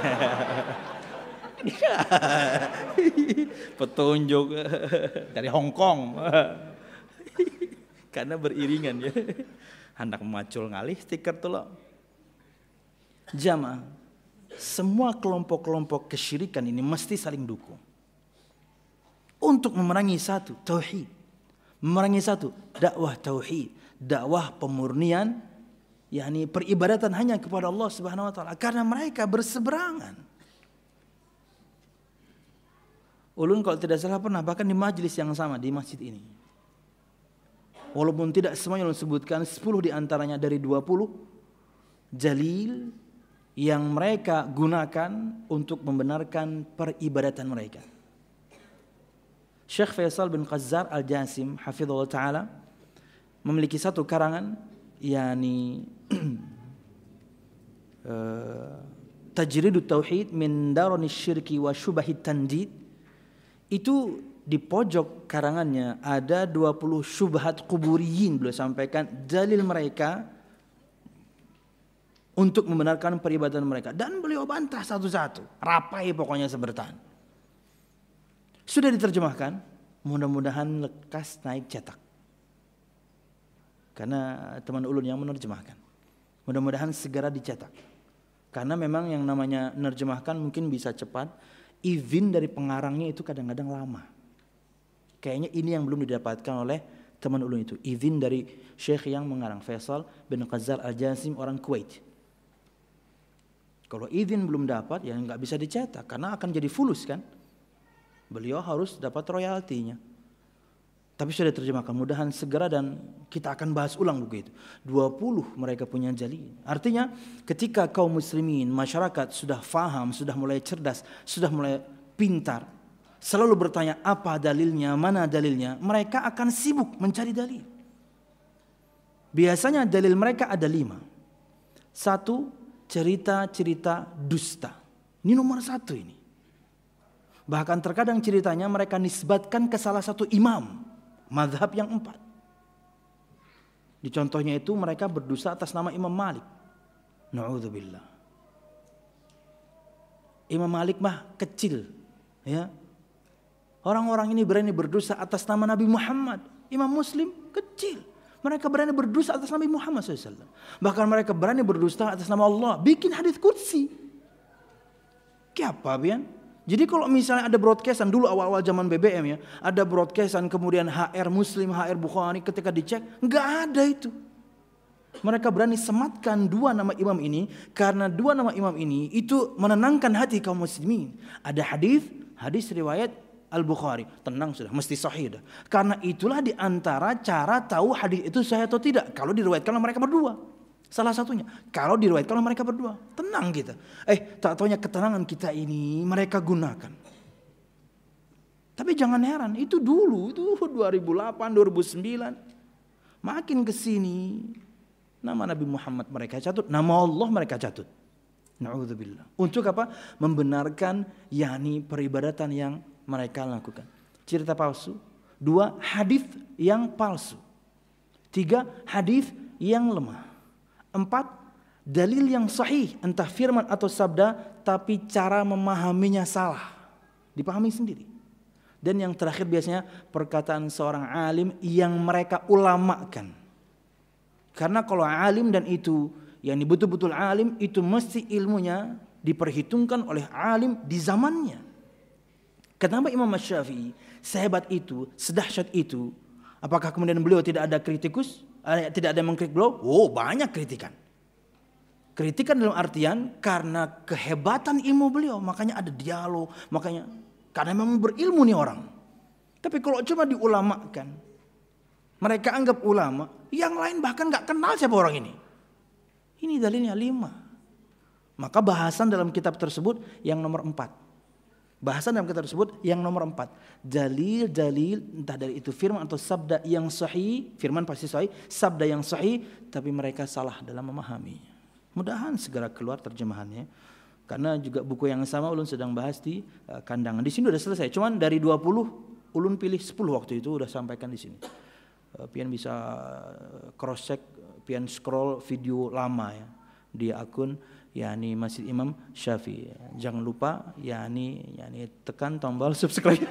Petunjuk dari Hong Kong. Karena beriringan ya. Hendak macul ngalih stiker tuh lo. Jamaah, semua kelompok-kelompok kesyirikan ini mesti saling dukung untuk memerangi satu tauhid, memerangi satu dakwah tauhid, dakwah pemurnian, yakni peribadatan hanya kepada Allah Subhanahu wa taala, karena mereka berseberangan. Ulun kalau tidak salah pernah bahkan di majelis yang sama di masjid ini. Walaupun tidak semuanya ulun sebutkan, sepuluh di antaranya dari dua puluh dalil yang mereka gunakan untuk membenarkan peribadatan mereka. Syekh Faisal bin Qazzar Al-Jasim hafizahullah taala memiliki satu karangan yakni uh, Tajridut Tauhid min Daranish Syirki wa Syubahit Tandid. Itu di pojok karangannya ada dua puluh syubhat kuburiyin, beliau sampaikan dalil mereka untuk membenarkan peribadatan mereka, dan beliau bantah satu-satu, rapai pokoknya sebertan. Sudah diterjemahkan, mudah-mudahan lekas naik cetak. Karena teman ulun yang menerjemahkan. Mudah-mudahan segera dicetak. Karena memang yang namanya menerjemahkan mungkin bisa cepat, izin dari pengarangnya itu kadang-kadang lama. Kayaknya ini yang belum didapatkan oleh teman ulun itu, izin dari syekh yang mengarang, Faisal bin Qazzar Al-Jasim, orang Kuwait. Kalau izin belum dapat ya nggak bisa dicetak karena akan jadi fulus kan. Beliau harus dapat royaltinya. Tapi sudah diterjemahkan, mudahan segera, dan kita akan bahas ulang begitu. dua puluh mereka punya dalil. Artinya ketika kaum muslimin, masyarakat sudah faham, sudah mulai cerdas, sudah mulai pintar, selalu bertanya apa dalilnya, mana dalilnya, mereka akan sibuk mencari dalil. Biasanya dalil mereka ada lima. Satu, cerita-cerita dusta. Ini nomor satu ini. Bahkan terkadang ceritanya mereka nisbatkan ke salah satu imam mazhab yang empat. Di contohnya itu mereka berdusta atas nama Imam Malik. Na'udzubillah. Imam Malik mah kecil, ya. Orang-orang ini berani berdusta atas nama Nabi Muhammad. Imam Muslim kecil. Mereka berani berdusta atas Nabi Muhammad shallallahu alaihi wasallam. Bahkan mereka berani berdusta atas nama Allah. Bikin hadits qudsi. Apa bian? Jadi kalau misalnya ada broadcastan dulu awal-awal zaman B B M ya, ada broadcastan kemudian H R Muslim, H R Bukhari, ketika dicek nggak ada itu. Mereka berani sematkan dua nama imam ini karena dua nama imam ini itu menenangkan hati kaum muslimin. Ada hadis, hadis riwayat Al-Bukhari, tenang sudah, mesti sahih dah. Karena itulah di antara cara tahu hadis itu sahih atau tidak kalau diriwayatkan oleh mereka berdua. Salah satunya, kalau diriwayatkan oleh mereka berdua, tenang kita. Eh, tak taunya ketenangan kita ini mereka gunakan. Tapi jangan heran, itu dulu, itu dua ribu delapan, dua ribu sembilan. Makin ke sini, nama Nabi Muhammad mereka catut, nama Allah mereka catut. Na'udzubillah. Untuk apa? Membenarkan yakni peribadatan yang mereka lakukan. Cerita palsu. Dua, hadis yang palsu. Tiga, hadis yang lemah. Empat, dalil yang sahih, entah firman atau sabda, tapi cara memahaminya salah, dipahami sendiri. Dan yang terakhir biasanya perkataan seorang alim yang mereka ulamakan. Karena kalau alim dan itu yang betul-betul alim, itu mesti ilmunya diperhitungkan oleh alim di zamannya. Kenapa Imam Syafi'i sehebat itu, sedahsyat itu? Apakah kemudian beliau tidak ada kritikus? Tidak ada yang mengkritik beliau? Oh, banyak kritikan. Kritikan dalam artian karena kehebatan ilmu beliau, makanya ada dialog, makanya karena memang berilmu nih orang. Tapi kalau cuma diulamakan, mereka anggap ulama, yang lain bahkan gak kenal siapa orang ini. Ini dalilnya lima. Maka bahasan dalam kitab tersebut yang nomor empat. Bahasan dalam kitab tersebut yang nomor empat. Dalil-dalil entah dari itu firman atau sabda yang sahih. Firman pasti sahih, sabda yang sahih, tapi mereka salah dalam memahaminya. Mudahan segera keluar terjemahannya. Karena juga buku yang sama ulun sedang bahas di uh, kandangan. Di sini udah selesai. Cuman dari dua puluh ulun pilih sepuluh waktu itu udah sampaikan di sini. Uh, pian bisa cross check, pian scroll video lama ya di akun yakni Masjid Imam Syafi'i. Jangan lupa yakni yakni tekan tombol subscribe.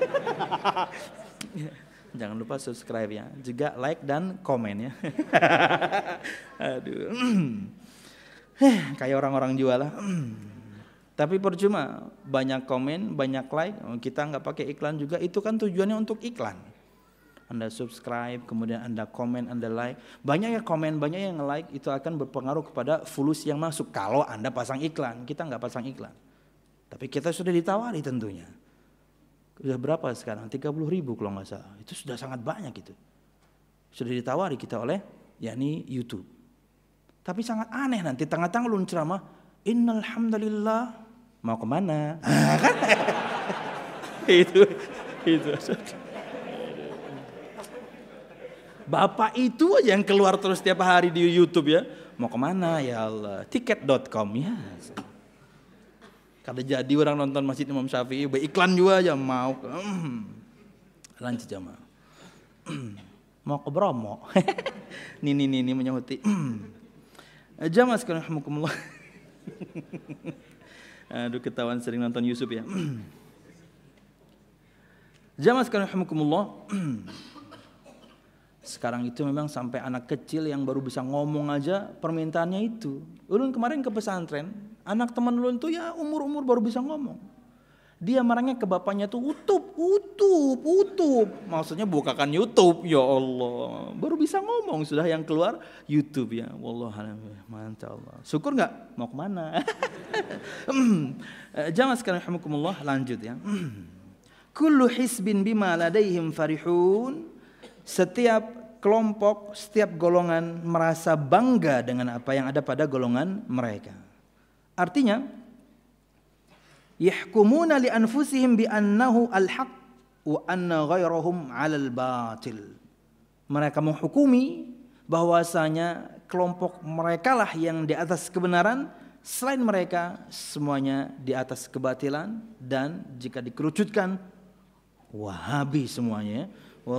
Jangan lupa subscribe ya. Juga like dan komen ya. Aduh. Kayak orang-orang jualan. Tapi percuma, banyak komen, banyak like, kita nggak pakai iklan juga, itu kan tujuannya untuk iklan. Anda subscribe, kemudian Anda komen, Anda like. Banyak yang komen, banyak yang like, itu akan berpengaruh kepada fulus yang masuk. Kalau Anda pasang iklan, kita nggak pasang iklan. Tapi kita sudah ditawari tentunya. Sudah berapa sekarang? tiga puluh ribu kalau nggak salah. Itu sudah sangat banyak itu. Sudah ditawari kita oleh yakni YouTube. Tapi sangat aneh nanti tengah-tengah ulun ceramah, innal hamdalillah. Mau kemana? itu, itu. Bapak itu aja yang keluar terus tiap hari di YouTube ya. Mau kemana ya Allah? Tiket dot com ya. Kada jadi orang nonton Masjid Imam Syafi'i, iklan juga aja mau. Lanjut jamaah. Mau ke Bromo. Nini nini menyahuti. Jamaah sekalian rahimakumullah. Aduh ketahuan sering nonton YouTube ya. Jamaah sekalian rahimakumullah. Sekarang itu memang sampai anak kecil yang baru bisa ngomong aja permintaannya itu. Ulun kemarin ke pesantren, anak teman ulun tuh ya umur-umur baru bisa ngomong. Dia marahnya ke bapaknya tuh utup, utup, utup. Maksudnya bukakan YouTube, ya Allah. Baru bisa ngomong sudah yang keluar YouTube ya. Wallahualam, mantap Allah. Syukur nggak? Mau kemana? Jamaah sekalian rahimakumullah, lanjut ya. Kullu hisbin bima ladaihim farihun. Setiap kelompok, setiap golongan merasa bangga dengan apa yang ada pada golongan mereka. Artinya, yahkumuna li anfusihim bi annahu al-haq wa anna ghairahum 'alal batil. Mereka menghukumi bahwasanya kelompok merekalah yang di atas kebenaran, selain mereka semuanya di atas kebatilan, dan jika dikerucutkan Wahabi semuanya.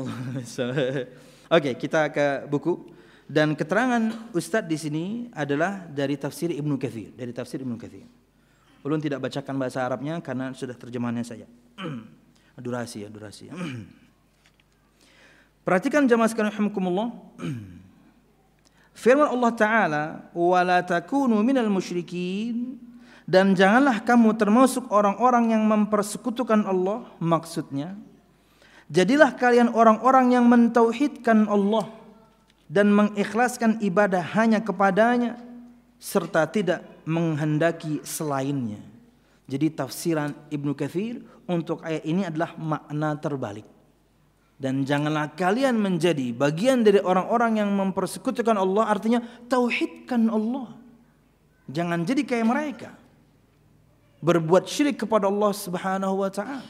Oke, kita ke buku, dan keterangan Ustadz di sini adalah dari tafsir Ibnu Katsir, dari tafsir Ibnu Katsir. Ulun tidak bacakan bahasa Arabnya karena sudah terjemahannya saja. durasi ya, durasi ya. Perhatikan jamaah sekalian rahimakumullah. Firman Allah Ta'ala, "Wa la takunu minal musyrikin." Dan janganlah kamu termasuk orang-orang yang mempersekutukan Allah. Maksudnya, jadilah kalian orang-orang yang mentauhidkan Allah dan mengikhlaskan ibadah hanya kepadanya, serta tidak menghendaki selainnya. Jadi tafsiran Ibnu Katsir untuk ayat ini adalah makna terbalik. Dan janganlah kalian menjadi bagian dari orang-orang yang mempersekutukan Allah, artinya tauhidkan Allah. Jangan jadi kayak mereka, berbuat syirik kepada Allah Subhanahu wa taala.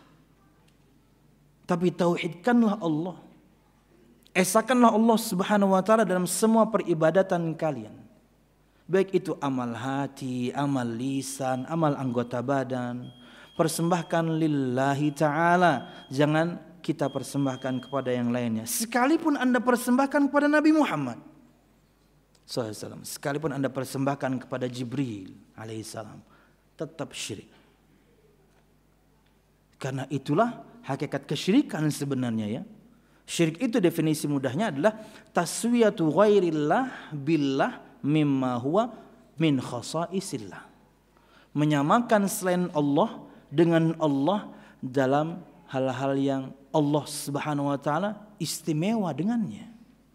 Tapi tauhidkanlah Allah. Esakanlah Allah Subhanahu wa taala dalam semua peribadatan kalian. Baik itu amal hati, amal lisan, amal anggota badan. Persembahkan lillahi ta'ala. Jangan kita persembahkan kepada yang lainnya. Sekalipun Anda persembahkan kepada Nabi Muhammad sallallahu alaihi wasallam, sekalipun Anda persembahkan kepada Jibril alaihissalam, tetap syirik. Karena itulah hakikat kesyirikan sebenarnya ya. Syirik itu definisi mudahnya adalah taswiyatu ghairillah billah mimma huwa min khasaisillah. Menyamakan selain Allah dengan Allah dalam hal-hal yang Allah Subhanahu wa taala istimewa dengannya.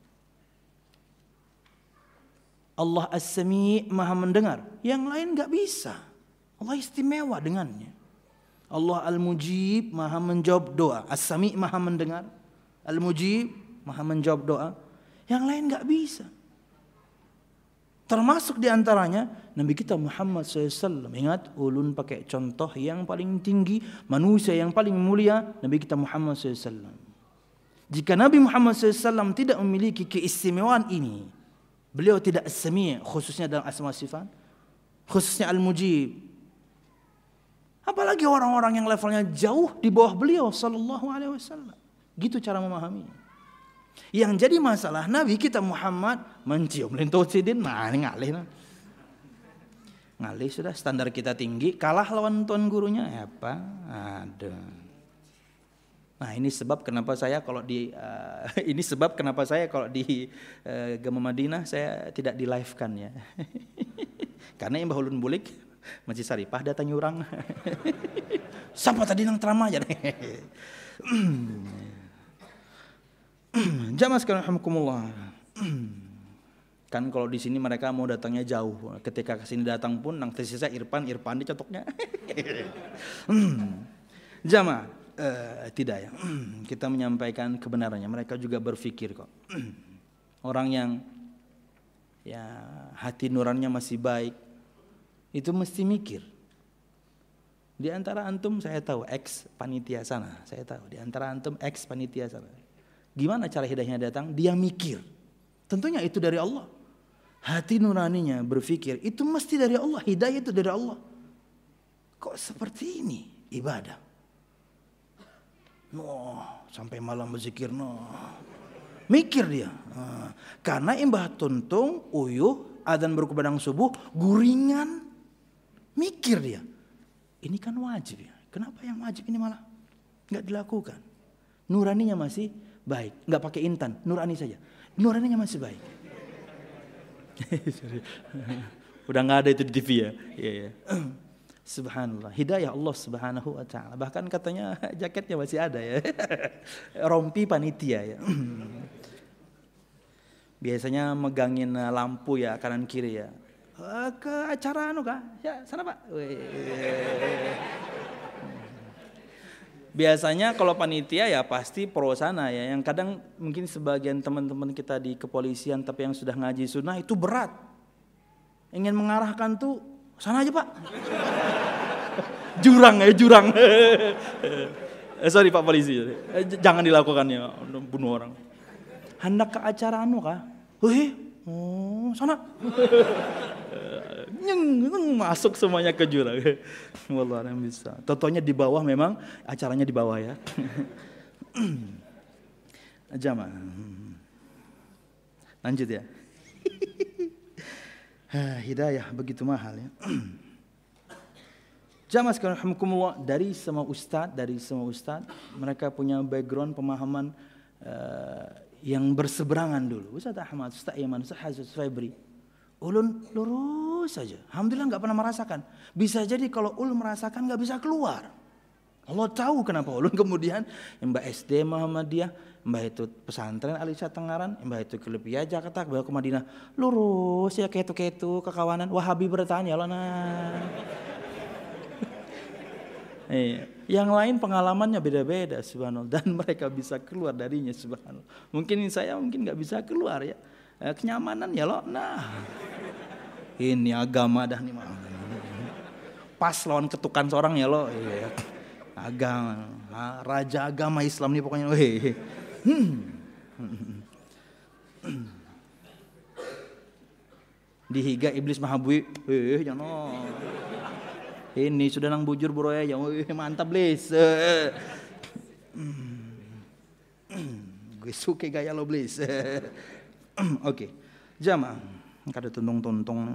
Allah As-Sami' Maha mendengar, yang lain enggak bisa. Allah istimewa dengannya. Allah Al-Mujib Maha menjawab doa. As-Sami' Maha mendengar, Al-Mujib Maha menjawab doa. Yang lain enggak bisa. Termasuk diantaranya Nabi kita Muhammad sallallahu alaihi wasallam. Ingat, ulun pakai contoh yang paling tinggi, manusia yang paling mulia, Nabi kita Muhammad sallallahu alaihi wasallam. Jika Nabi Muhammad sallallahu alaihi wasallam tidak memiliki keistimewaan ini, beliau tidak as-sami', khususnya dalam asma sifat, khususnya al-mujib. Apalagi orang-orang yang levelnya jauh di bawah beliau sallallahu alaihi wasallam. Gitu cara memahaminya. Yang jadi masalah Nabi kita Muhammad mencium lintau sidin, nah ini ngalih nah. Ngalih sudah, standar kita tinggi, kalah lawan tuan gurunya, apa? Ada. Nah ini sebab kenapa saya kalau di uh, ini sebab kenapa saya kalau di uh, Gema Madinah saya tidak di live kan ya. Karena yang bahulun bulik Masjid Saripah datang nyurang. Siapa tadi nang ceramah aja nih. Jamaah sekalian rahimakumullah. Kan kalau di sini mereka mau datangnya jauh. Ketika ke sini datang pun nang tersisa Irfan, Irfan dicotoknya. Jamaah, uh, tidak ya. Kita menyampaikan kebenarannya. Mereka juga berpikir kok. Orang yang ya hati nuraninya masih baik, itu mesti mikir. Di antara antum saya tahu ex panitia sana, saya tahu di antara antum ex panitia sana. Gimana cara hidayahnya datang? Dia mikir. Tentunya itu dari Allah. Hati nuraninya berpikir, itu mesti dari Allah. Hidayah itu dari Allah. Kok seperti ini ibadah? No, sampai malam berzikir no. Mikir dia. Nah, karena imbah tuntung, uyuh, adzan berkumandang subuh, guringan. Mikir dia. Ini kan wajib ya. Kenapa yang wajib ini malah enggak dilakukan? Nuraninya masih baik, enggak pakai intan, nurani saja. Nuraninya masih baik. Udah enggak ada itu di T V ya. Iya ya. Subhanallah, hidayah Allah Subhanahu wa taala. Bahkan katanya jaketnya masih ada ya. Rompi panitia ya. Biasanya megangin lampu ya kanan kiri ya. Ke acara anu kah? Ya, sana Pak. Biasanya kalau panitia ya pasti pro sana ya. Yang kadang mungkin sebagian teman-teman kita di kepolisian tapi yang sudah ngaji sunnah itu berat. Ingin mengarahkan tuh sana aja Pak. Jurang ya jurang. eh, sorry Pak polisi. Eh, jangan dilakukannya bunuh orang. Hendak ke acara anu kah? Wih, oh sana. Nyeng, nyeng, masuk semuanya ke jurang. Wallah bisa. Totonya di bawah memang, acaranya di bawah ya. Jamaah. Lanjut ya. Hidayah begitu mahal ya. Jamaah sekalian rahimakumullah, dari semua ustadz, dari semua ustadz, mereka punya background pemahaman uh, yang berseberangan dulu. Ustaz Ahmad, Ustaz Iman, Ustaz Hazuz Febri. Ulun lurus saja. Alhamdulillah enggak pernah merasakan. Bisa jadi kalau ulun merasakan enggak bisa keluar. Allah tahu kenapa ulun kemudian Mbak S D Muhammadiyah, Mbak itu pesantren Alisa Tengaran, Mbak itu ke Lipia Jakarta, bawa ke Madinah. Lurus ya ketu-ketu kekawanan Wahabi bertahan ya Allah nah. Eh, yang lain pengalamannya beda-beda subhanallah dan mereka bisa keluar darinya subhanallah. Mungkin saya mungkin enggak bisa keluar ya. Eh, kenyamanan ya loh. Nah. Ini agama dah nih mah. Pas lawan ketukan seorang ya loh. Iya. Agama, raja agama Islam nih pokoknya. Weh. Hmm. Dihiga iblis mahabui. Eh, jangan. Ini sudah nang bujur bro ya. Mantap, Blis. suke gaya lo please. Oke, jamaah, kada tuntung-tuntung.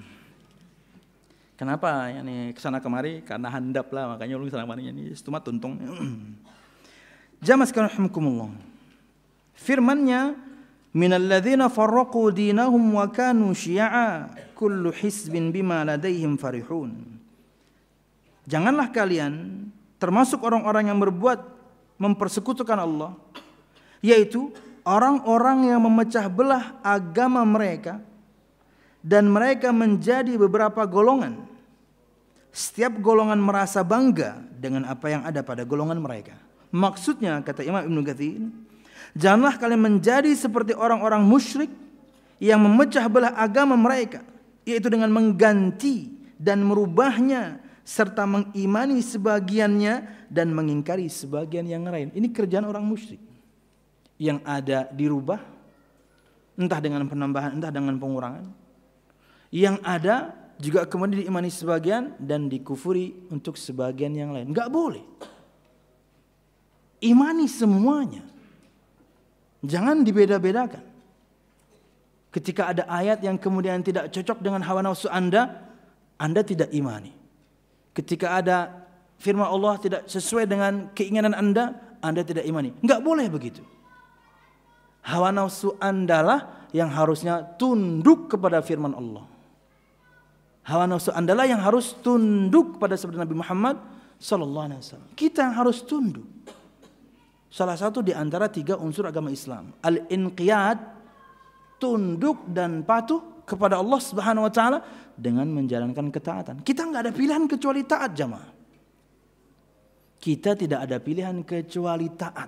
Kenapa ya nih kesana kemari? Karena handap lah, makanya ulun kesana kemari ini cuma tuntung. Jamaah sekalian rahimakumullah. Firman-Nya, minal ladzina farraqu dinahum wa kanu syi'a kullu hizbin bima ladaihim farihun. Janganlah kalian termasuk orang-orang yang berbuat mempersekutukan Allah, yaitu orang-orang yang memecah belah agama mereka dan mereka menjadi beberapa golongan. Setiap golongan merasa bangga dengan apa yang ada pada golongan mereka. Maksudnya, kata Imam Ibnu Katsir, janganlah kalian menjadi seperti orang-orang musyrik yang memecah belah agama mereka, yaitu dengan mengganti dan merubahnya serta mengimani sebagiannya dan mengingkari sebagian yang lain. Ini kerjaan orang musyrik. Yang ada dirubah, entah dengan penambahan, entah dengan pengurangan. Yang ada juga kemudian diimani sebagian dan dikufuri untuk sebagian yang lain. Enggak boleh. Imani semuanya. Jangan dibeda-bedakan. Ketika ada ayat yang kemudian tidak cocok dengan hawa nafsu Anda, Anda tidak imani. Ketika ada firman Allah tidak sesuai dengan keinginan Anda, Anda tidak imani. Enggak boleh begitu. Hawa nafsu Anda lah yang harusnya tunduk kepada firman Allah. Hawa nafsu Anda lah yang harus tunduk kepada sabda Nabi Muhammad sallallahu alaihi wasallam. Kita yang harus tunduk. Salah satu di antara tiga unsur agama Islam, al-inqiyad, tunduk dan patuh kepada Allah Subhanahu wa taala dengan menjalankan ketaatan. Kita enggak ada pilihan kecuali taat, jamaah. Kita tidak ada pilihan kecuali taat.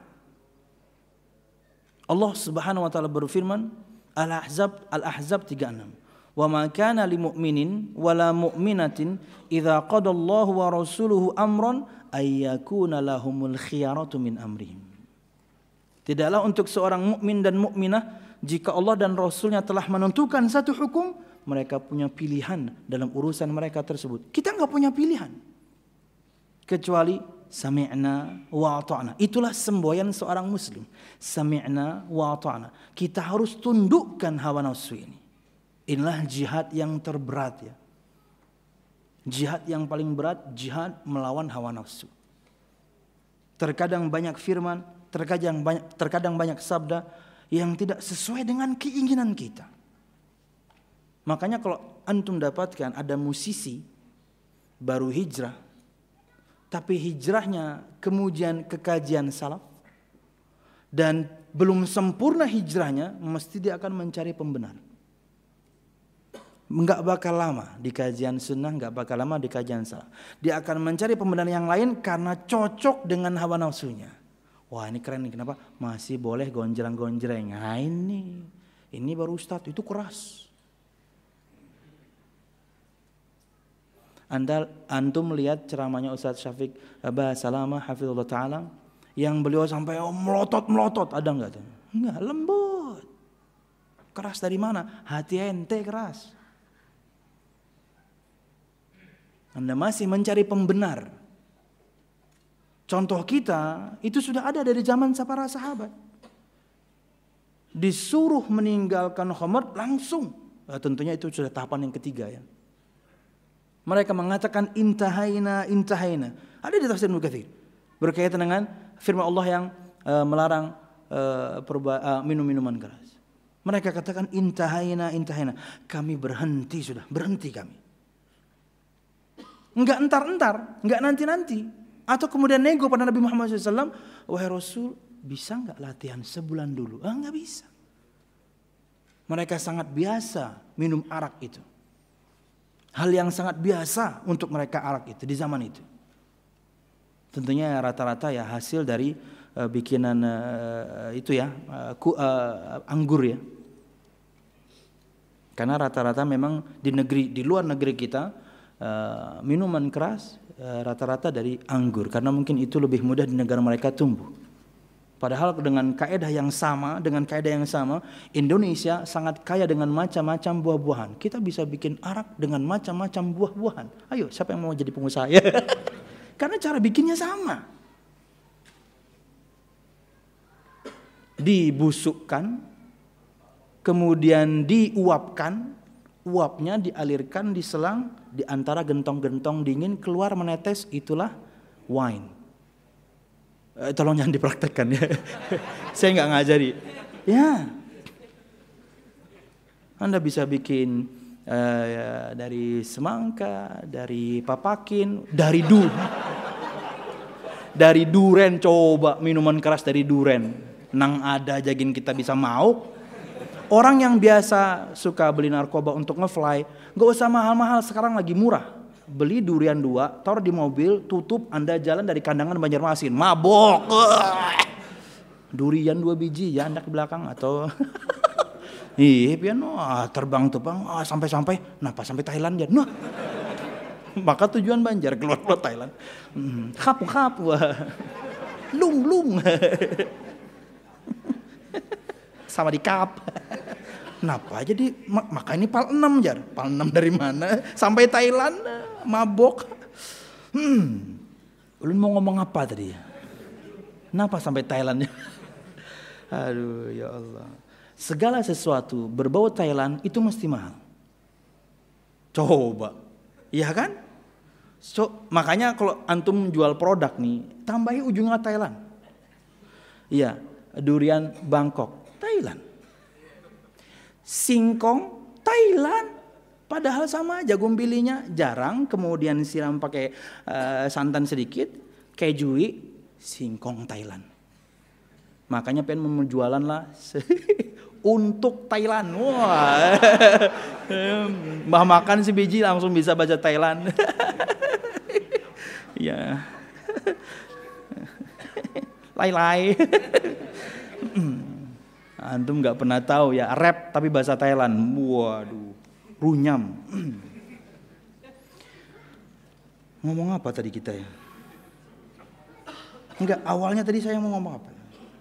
Allah Subhanahu wa taala berfirman, Al-Ahzab Al-Ahzab tiga puluh enam. Wa ma kana lil mu'minin wala mu'minatin idza qada Allahu wa rasuluhu amran ay yakuna lahumul khiyaratu min amrihim. Tidaklah untuk seorang mukmin dan mukminah jika Allah dan Rasulnya telah menentukan satu hukum, mereka punya pilihan dalam urusan mereka tersebut. Kita enggak punya pilihan kecuali sami'na wa ata'na. Itulah semboyan seorang muslim. Sami'na wa ata'na. Kita harus tundukkan hawa nafsu ini. Inilah jihad yang terberat ya. Jihad yang paling berat, jihad melawan hawa nafsu. Terkadang banyak firman, terkadang banyak, terkadang banyak sabda yang tidak sesuai dengan keinginan kita. Makanya kalau antum dapatkan ada musisi baru hijrah, tapi hijrahnya kemudian kekajian salaf dan belum sempurna hijrahnya, mesti dia akan mencari pembenar. Enggak bakal lama di kajian sunnah, enggak bakal lama di kajian salaf. Dia akan mencari pembenar yang lain karena cocok dengan hawa nafsunya. Wah ini keren nih, kenapa? Masih boleh gonjreng-gonjreng. Nah ini, ini baru ustadz, itu keras. Anda antum melihat ceramahnya Ustadz Syafiq Aba Salamah hafizullah taala yang beliau sampai oh, melotot-melotot, ada enggak tuh? Enggak, lembut. Keras dari mana? Hati ente keras. Anda masih mencari pembenar. Contoh kita itu sudah ada dari zaman para sahabat. Disuruh meninggalkan khamr langsung. Nah, tentunya itu sudah tahapan yang ketiga ya. Mereka mengatakan intahaina intahaina. Ada di tafsir Ibnu Katsir berkaitan dengan firman Allah yang uh, melarang uh, perba, uh, minum minuman keras. Mereka katakan intahaina intahaina. Kami berhenti sudah, berhenti kami. Enggak entar-entar, enggak nanti-nanti. Atau kemudian nego pada Nabi Muhammad shallallahu alaihi wasallam, wahai Rasul, bisa enggak latihan sebulan dulu? Ah, enggak bisa. Mereka sangat biasa minum arak itu. Hal yang sangat biasa untuk mereka arak itu di zaman itu. Tentunya rata-rata ya hasil dari uh, bikinan uh, itu ya uh, ku, uh, anggur ya. Karena rata-rata memang di negeri di luar negeri kita uh, minuman keras uh, rata-rata dari anggur karena mungkin itu lebih mudah di negara mereka tumbuh. Padahal dengan kaedah yang sama, dengan kaedah yang sama, Indonesia sangat kaya dengan macam-macam buah-buahan. Kita bisa bikin arak dengan macam-macam buah-buahan. Ayo, siapa yang mau jadi pengusaha? Karena cara bikinnya sama. dibusukkan, kemudian diuapkan, uapnya dialirkan di selang, di antara gentong-gentong dingin keluar menetes, itulah wine. Eh, tolong jangan dipraktekkan ya. Saya nggak ngajari. Ya, Anda bisa bikin uh, ya, dari semangka, dari papakin, dari du, dari duren. Coba minuman keras dari duren. Nang ada jagin kita bisa mau. Orang yang biasa suka beli narkoba untuk ngefly, nggak usah mahal-mahal, sekarang lagi murah. Beli durian dua, taruh di mobil, tutup, Anda jalan dari Kandangan Banjarmasin, mabok. Durian dua biji ya, Anda ke belakang atau iya, piano ah, terbang tuh bang, ah, sampai-sampai, napa sampai Thailand ya? Nah, maka tujuan Banjar keluar keluar Thailand. Hmm, khap khap, lung lung, sama di kap. Napa jadi maka ini pal enam jar, pal enam dari mana? Sampai Thailand, mabok. Hmm, lu mau ngomong apa tadi? Kenapa sampai Thailand? Aduh ya Allah. Segala sesuatu berbau Thailand itu mesti mahal. Coba, iya kan? So, makanya kalau antum jual produk nih, tambahi ujungnya Thailand. Iya, durian Bangkok, Thailand. Singkong, Thailand. Padahal sama aja, gumbilinya jarang, kemudian siram pakai uh, santan sedikit, kejui, singkong Thailand. Makanya pengen menjualan lah untuk Thailand. Wah, mbah makan sebiji langsung bisa baca Thailand. Ya, lai-lai. Antum nggak pernah tahu ya, rap tapi bahasa Thailand. Waduh, runyam. Ngomong apa tadi kita ya? Enggak, awalnya tadi saya mau ngomong apa?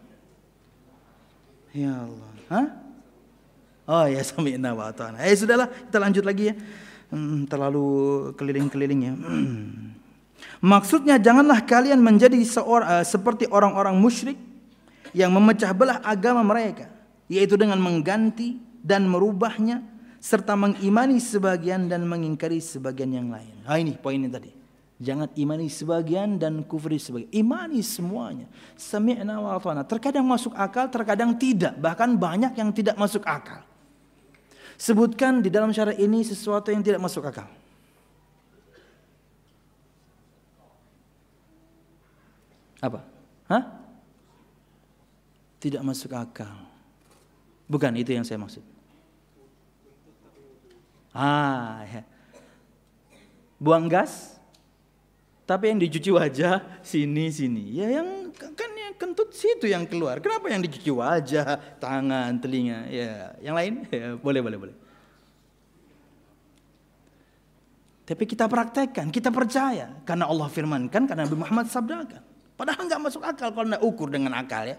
Ya Allah. Hah? Oh ya, sami'na wa ata'na. Eh sudahlah, kita lanjut lagi ya. Hmm, terlalu keliling-keliling ya. Hmm. Maksudnya janganlah kalian menjadi seorang uh, seperti orang-orang musyrik yang memecah belah agama mereka, yaitu dengan mengganti dan merubahnya serta mengimani sebagian dan mengingkari sebagian yang lain. Nah ini poinnya tadi. Jangan imani sebagian dan kufri sebagian. Imani semuanya. Sami'na wa ata'na. Terkadang masuk akal, terkadang tidak. Bahkan banyak yang tidak masuk akal. Sebutkan di dalam syariat ini sesuatu yang tidak masuk akal. Apa? Hah? Tidak masuk akal. Bukan itu yang saya maksud. Ah, ya. Buang gas, tapi yang dicuci wajah sini sini. Ya yang kan yang kentut situ yang keluar. Kenapa yang dicuci wajah, tangan, telinga? Ya, yang lain ya, boleh boleh boleh. Tapi kita praktekkan, kita percaya karena Allah firmankan, karena Nabi Muhammad sabdakan. Padahal nggak masuk akal kalau nggak ukur dengan akal ya.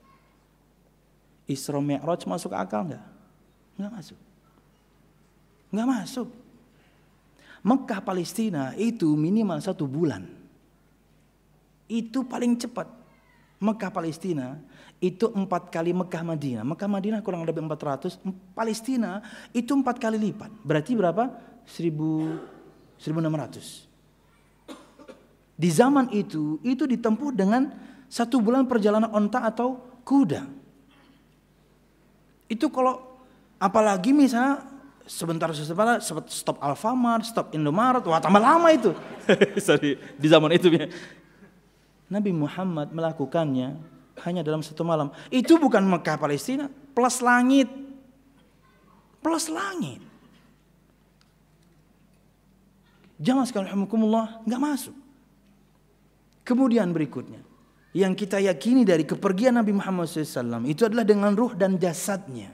Isra Mi'raj masuk akal nggak? Nggak masuk. Nggak masuk. Mekah Palestina itu minimal satu bulan. Itu paling cepat. Mekah Palestina itu empat kali Mekah Madinah. Mekah Madinah kurang lebih empat ratus. Palestina itu empat kali lipat. Berarti berapa? Seribu, seribu enam ratus. Di zaman itu, itu ditempuh dengan satu bulan perjalanan onta atau kuda. Itu kalau apalagi misalnya sebentar sebentar stop Alfamart, stop Indomaret, wah tambah lama itu. Sorry, di zaman itu ya. Nabi Muhammad melakukannya hanya dalam satu malam. Itu bukan Mekah Palestina, plus langit. Plus langit. Jamaah sekalian rahimakumullah, enggak masuk. Kemudian berikutnya, yang kita yakini dari kepergian Nabi Muhammad shallallahu alaihi wasallam itu adalah dengan ruh dan jasadnya.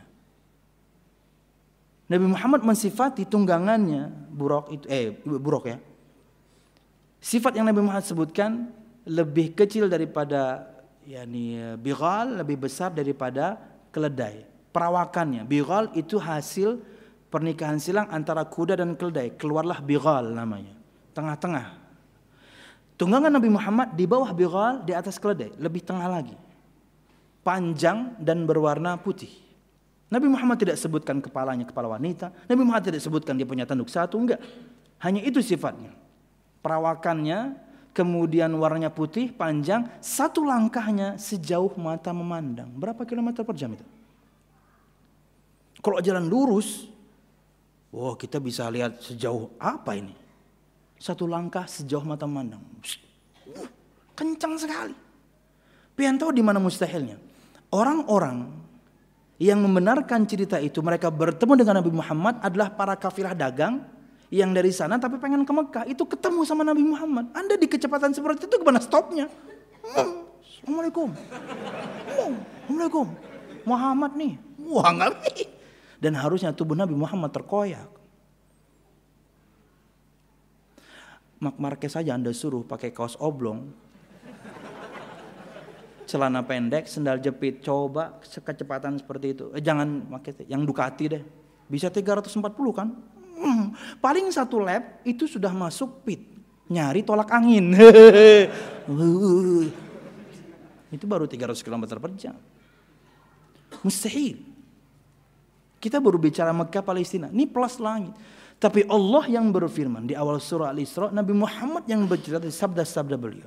Nabi Muhammad mensifati tunggangannya buruk itu eh buruk ya. Sifat yang Nabi Muhammad sebutkan lebih kecil daripada yakni bighal, lebih besar daripada keledai. Perawakannya, bighal itu hasil pernikahan silang antara kuda dan keledai. Keluarlah bighal namanya. Tengah-tengah. Tunggangan Nabi Muhammad di bawah bighal, di atas keledai, lebih tengah lagi. panjang dan berwarna putih. Nabi Muhammad tidak sebutkan kepalanya kepala wanita. Nabi Muhammad tidak sebutkan dia punya tanduk satu, enggak. Hanya itu sifatnya. Perawakannya, kemudian warnanya putih, panjang, satu langkahnya sejauh mata memandang. Berapa kilometer per jam itu? Kalau jalan lurus, wow, kita bisa lihat sejauh apa ini? Satu langkah sejauh mata memandang. Kencang sekali. Pian tahu di mana mustahilnya? Orang-orang yang membenarkan cerita itu, mereka bertemu dengan Nabi Muhammad adalah para kafilah dagang yang dari sana tapi pengen ke Mekah. Itu ketemu sama Nabi Muhammad. Anda di kecepatan seperti itu kemana stopnya? Hmm, Assalamualaikum. Hmm, Assalamualaikum. Muhammad nih. Wah, nggak nih. Dan harusnya tubuh Nabi Muhammad terkoyak. Mark Marquez saja Anda suruh pakai kaos oblong, celana pendek, sendal jepit, coba kecepatan seperti itu. Eh, jangan pakai yang Ducati deh. Bisa tiga ratus empat puluh kan? Hmm, paling satu lap itu sudah masuk pit. Nyari tolak angin. Itu baru tiga ratus kilometer per jam. Mustahil. Kita baru bicara Mekah Palestina. Ini plus langit. Tapi Allah yang berfirman di awal surah Al-Isra, Nabi Muhammad yang bercerita di sabda-sabda beliau.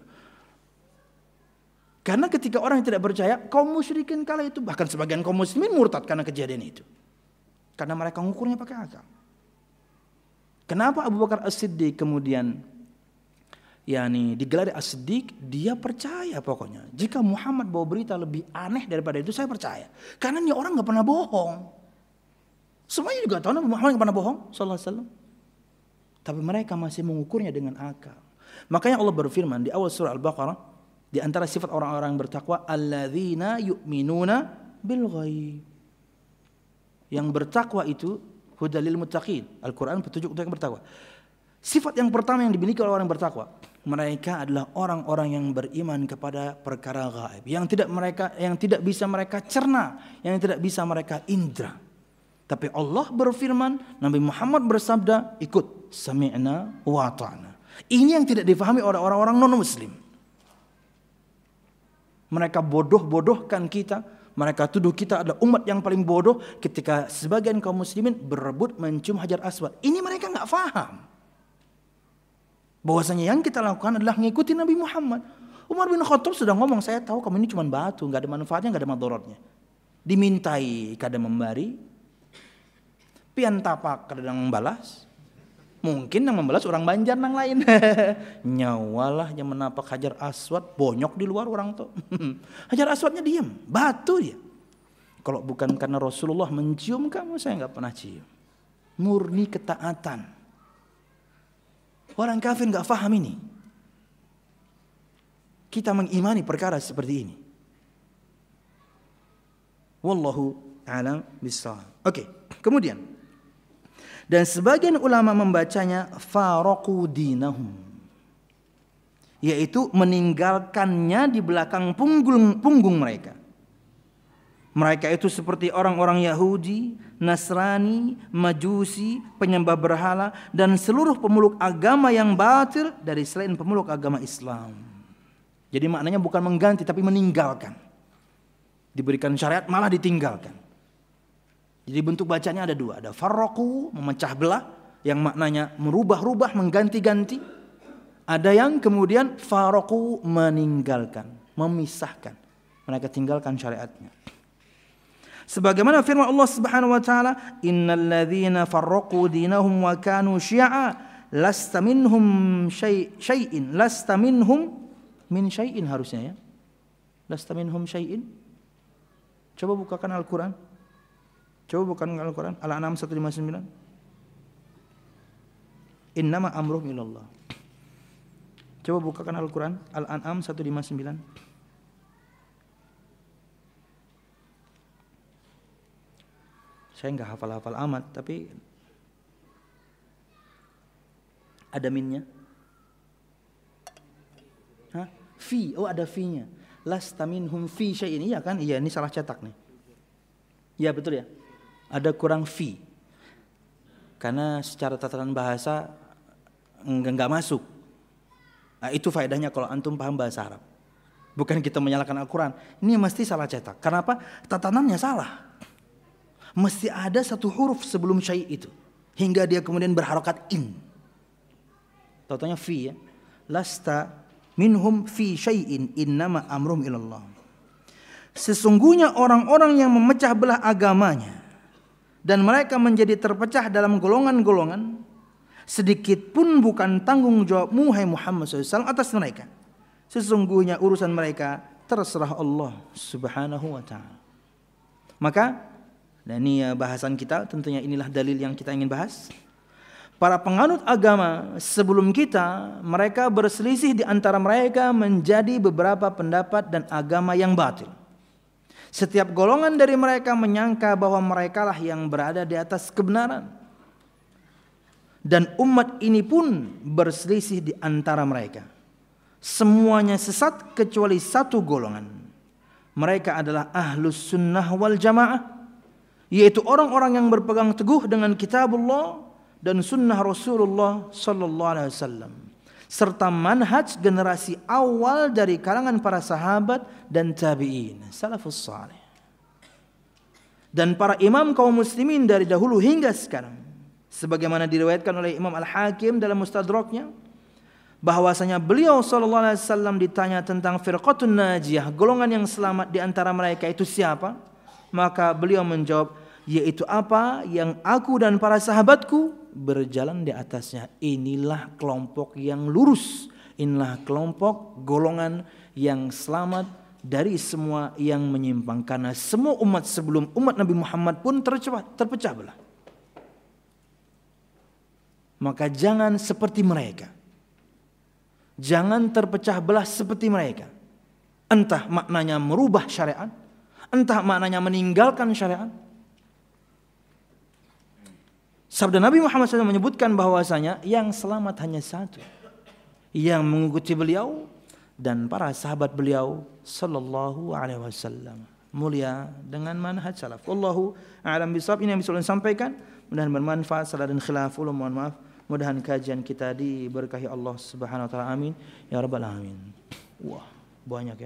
Karena ketika orang yang tidak percaya, kaum musyrikin kala itu, bahkan sebagian kaum muslimin murtad karena kejadian itu. Karena mereka mengukurnya pakai akal. Kenapa Abu Bakar As-Siddiq kemudian yakni digelar As-Siddiq? Dia percaya pokoknya. Jika Muhammad bawa berita lebih aneh daripada itu, saya percaya. Karena ini orang gak pernah bohong. Semuanya juga tahu Nabi Muhammad gak pernah bohong sallallahu alaihi wasallam. Tapi mereka masih mengukurnya dengan akal. Makanya Allah berfirman di awal surah Al-Baqarah, di antara sifat orang-orang yang bertakwa, alladzina yu'minuna bil ghaib. Yang bertakwa itu hudalil muttaqin. Al-Qur'an petunjuk untuk yang bertakwa. Sifat yang pertama yang dimiliki oleh orang yang bertakwa, mereka adalah orang-orang yang beriman kepada perkara gaib, yang tidak mereka yang tidak bisa mereka cerna, yang tidak bisa mereka indra. Tapi Allah berfirman, Nabi Muhammad bersabda, ikut sami'na wa ta'na. Ini yang tidak difahami oleh orang-orang non-muslim. Mereka bodoh-bodohkan kita. Mereka tuduh kita adalah umat yang paling bodoh ketika sebagian kaum muslimin berebut mencium Hajar Aswad. Ini mereka nggak faham. Bahwasanya yang kita lakukan adalah mengikuti Nabi Muhammad. Umar bin Khattab sudah ngomong, saya tahu kamu ini cuma batu, nggak ada manfaatnya, nggak ada madorotnya. Dimintai kadang memberi, pian tapak kadang membalas. Mungkin yang membalas orang Banjar nang lain. Nyawalah yang menapak Hajar Aswad, bonyok di luar orang tuh. Hajar Aswadnya diam, batu dia. Kalau bukan karena Rasulullah mencium kamu, saya nggak pernah cium. Murni ketaatan. Orang kafir nggak paham ini. Kita mengimani perkara seperti ini. Wallahu a'lam bishawab. Oke, kemudian. Dan sebagian ulama membacanya faraqu dinahum, yaitu meninggalkannya di belakang punggung, punggung mereka. Mereka itu seperti orang-orang Yahudi, Nasrani, Majusi, penyembah berhala, dan seluruh pemeluk agama yang batil dari selain pemeluk agama Islam. Jadi maknanya bukan mengganti tapi meninggalkan. Diberikan syariat malah ditinggalkan. Jadi bentuk bacanya ada dua. Ada farraqu, memecah belah, yang maknanya merubah-rubah, mengganti-ganti. Ada yang kemudian farraqu, meninggalkan, memisahkan. Mereka tinggalkan syariatnya. Sebagaimana firman Allah Subhanahu wa taala, "Innal ladzina farraqu dinahum wa kanu syi'a lasta minhum syai'in." Lasta minhum min syai'in harusnya ya. Lasta minhum syai'in. Coba bukakan Al-Qur'an. Coba bukan Al-Quran, Al-An'am seratus lima puluh sembilan. Innama amruhum ilallah. Coba bukakan Al-Quran, Al-An'am seratus lima puluh sembilan. Saya enggak hafal-hafal amat, tapi ada minnya. Hah? Fi, oh ada fi-nya. Lasta minhum fi syai'in, iya kan? Iya, ini salah cetak nih. Iya betul ya. Ada kurang fi. Karena secara tataran bahasa enggak, enggak masuk. Nah, itu faedahnya kalau antum paham bahasa Arab. Bukan kita menyalahkan Al-Quran. Ini mesti salah cetak. Kenapa? Tatanannya salah. Mesti ada satu huruf sebelum syai' itu. Hingga dia kemudian berharokat in. Tahu-taunya fi ya. Lasta minhum fi syai'in innama amrum ilallah. Sesungguhnya orang-orang yang memecah belah agamanya dan mereka menjadi terpecah dalam golongan-golongan, sedikit pun bukan tanggung jawabmu hai Muhammad shallallahu alaihi wasallam atas mereka. Sesungguhnya urusan mereka terserah Allah subhanahu wa ta'ala. Maka, dan ini bahasan kita, tentunya inilah dalil yang kita ingin bahas. Para penganut agama sebelum kita, mereka berselisih di antara mereka menjadi beberapa pendapat dan agama yang batil. Setiap golongan dari mereka menyangka bahwa merekalah yang berada di atas kebenaran. Dan umat ini pun berselisih di antara mereka. Semuanya sesat kecuali satu golongan. Mereka adalah ahlus sunnah wal jamaah, yaitu orang-orang yang berpegang teguh dengan kitabullah dan sunnah Rasulullah sallallahu alaihi wasallam, serta manhaj generasi awal dari kalangan para sahabat dan tabi'in, salafus salih, dan para imam kaum muslimin dari dahulu hingga sekarang. Sebagaimana diriwayatkan oleh Imam Al-Hakim dalam Mustadraknya, bahwasanya beliau sallallahu alaihi wasallam ditanya tentang firqatun najiyah, golongan yang selamat di antara mereka itu siapa? Maka beliau menjawab, yaitu apa yang aku dan para sahabatku berjalan di atasnya. Inilah kelompok yang lurus, inilah kelompok golongan yang selamat dari semua yang menyimpang. Karena semua umat sebelum umat Nabi Muhammad pun terpecah, terpecah belah. Maka jangan seperti mereka. Jangan terpecah belah seperti mereka. Entah maknanya merubah syariat, entah maknanya meninggalkan syariat. Sabda Nabi Muhammad shallallahu alaihi wasallam menyebutkan bahwasanya yang selamat hanya satu, yang mengikuti beliau dan para sahabat beliau sallallahu alaihi wasallam. Mulia dengan manhaj salaf. Wallahu a'lam bishawab. Ini yang bisa saya sampaikan. Mudah-mudahan bermanfaat. Salah dan khilaf, mohon maaf. Mudah-mudahan kajian kita diberkahi Allah Subhanahu wa taala. Amin ya rabbal alamin. Wah, banyak ya.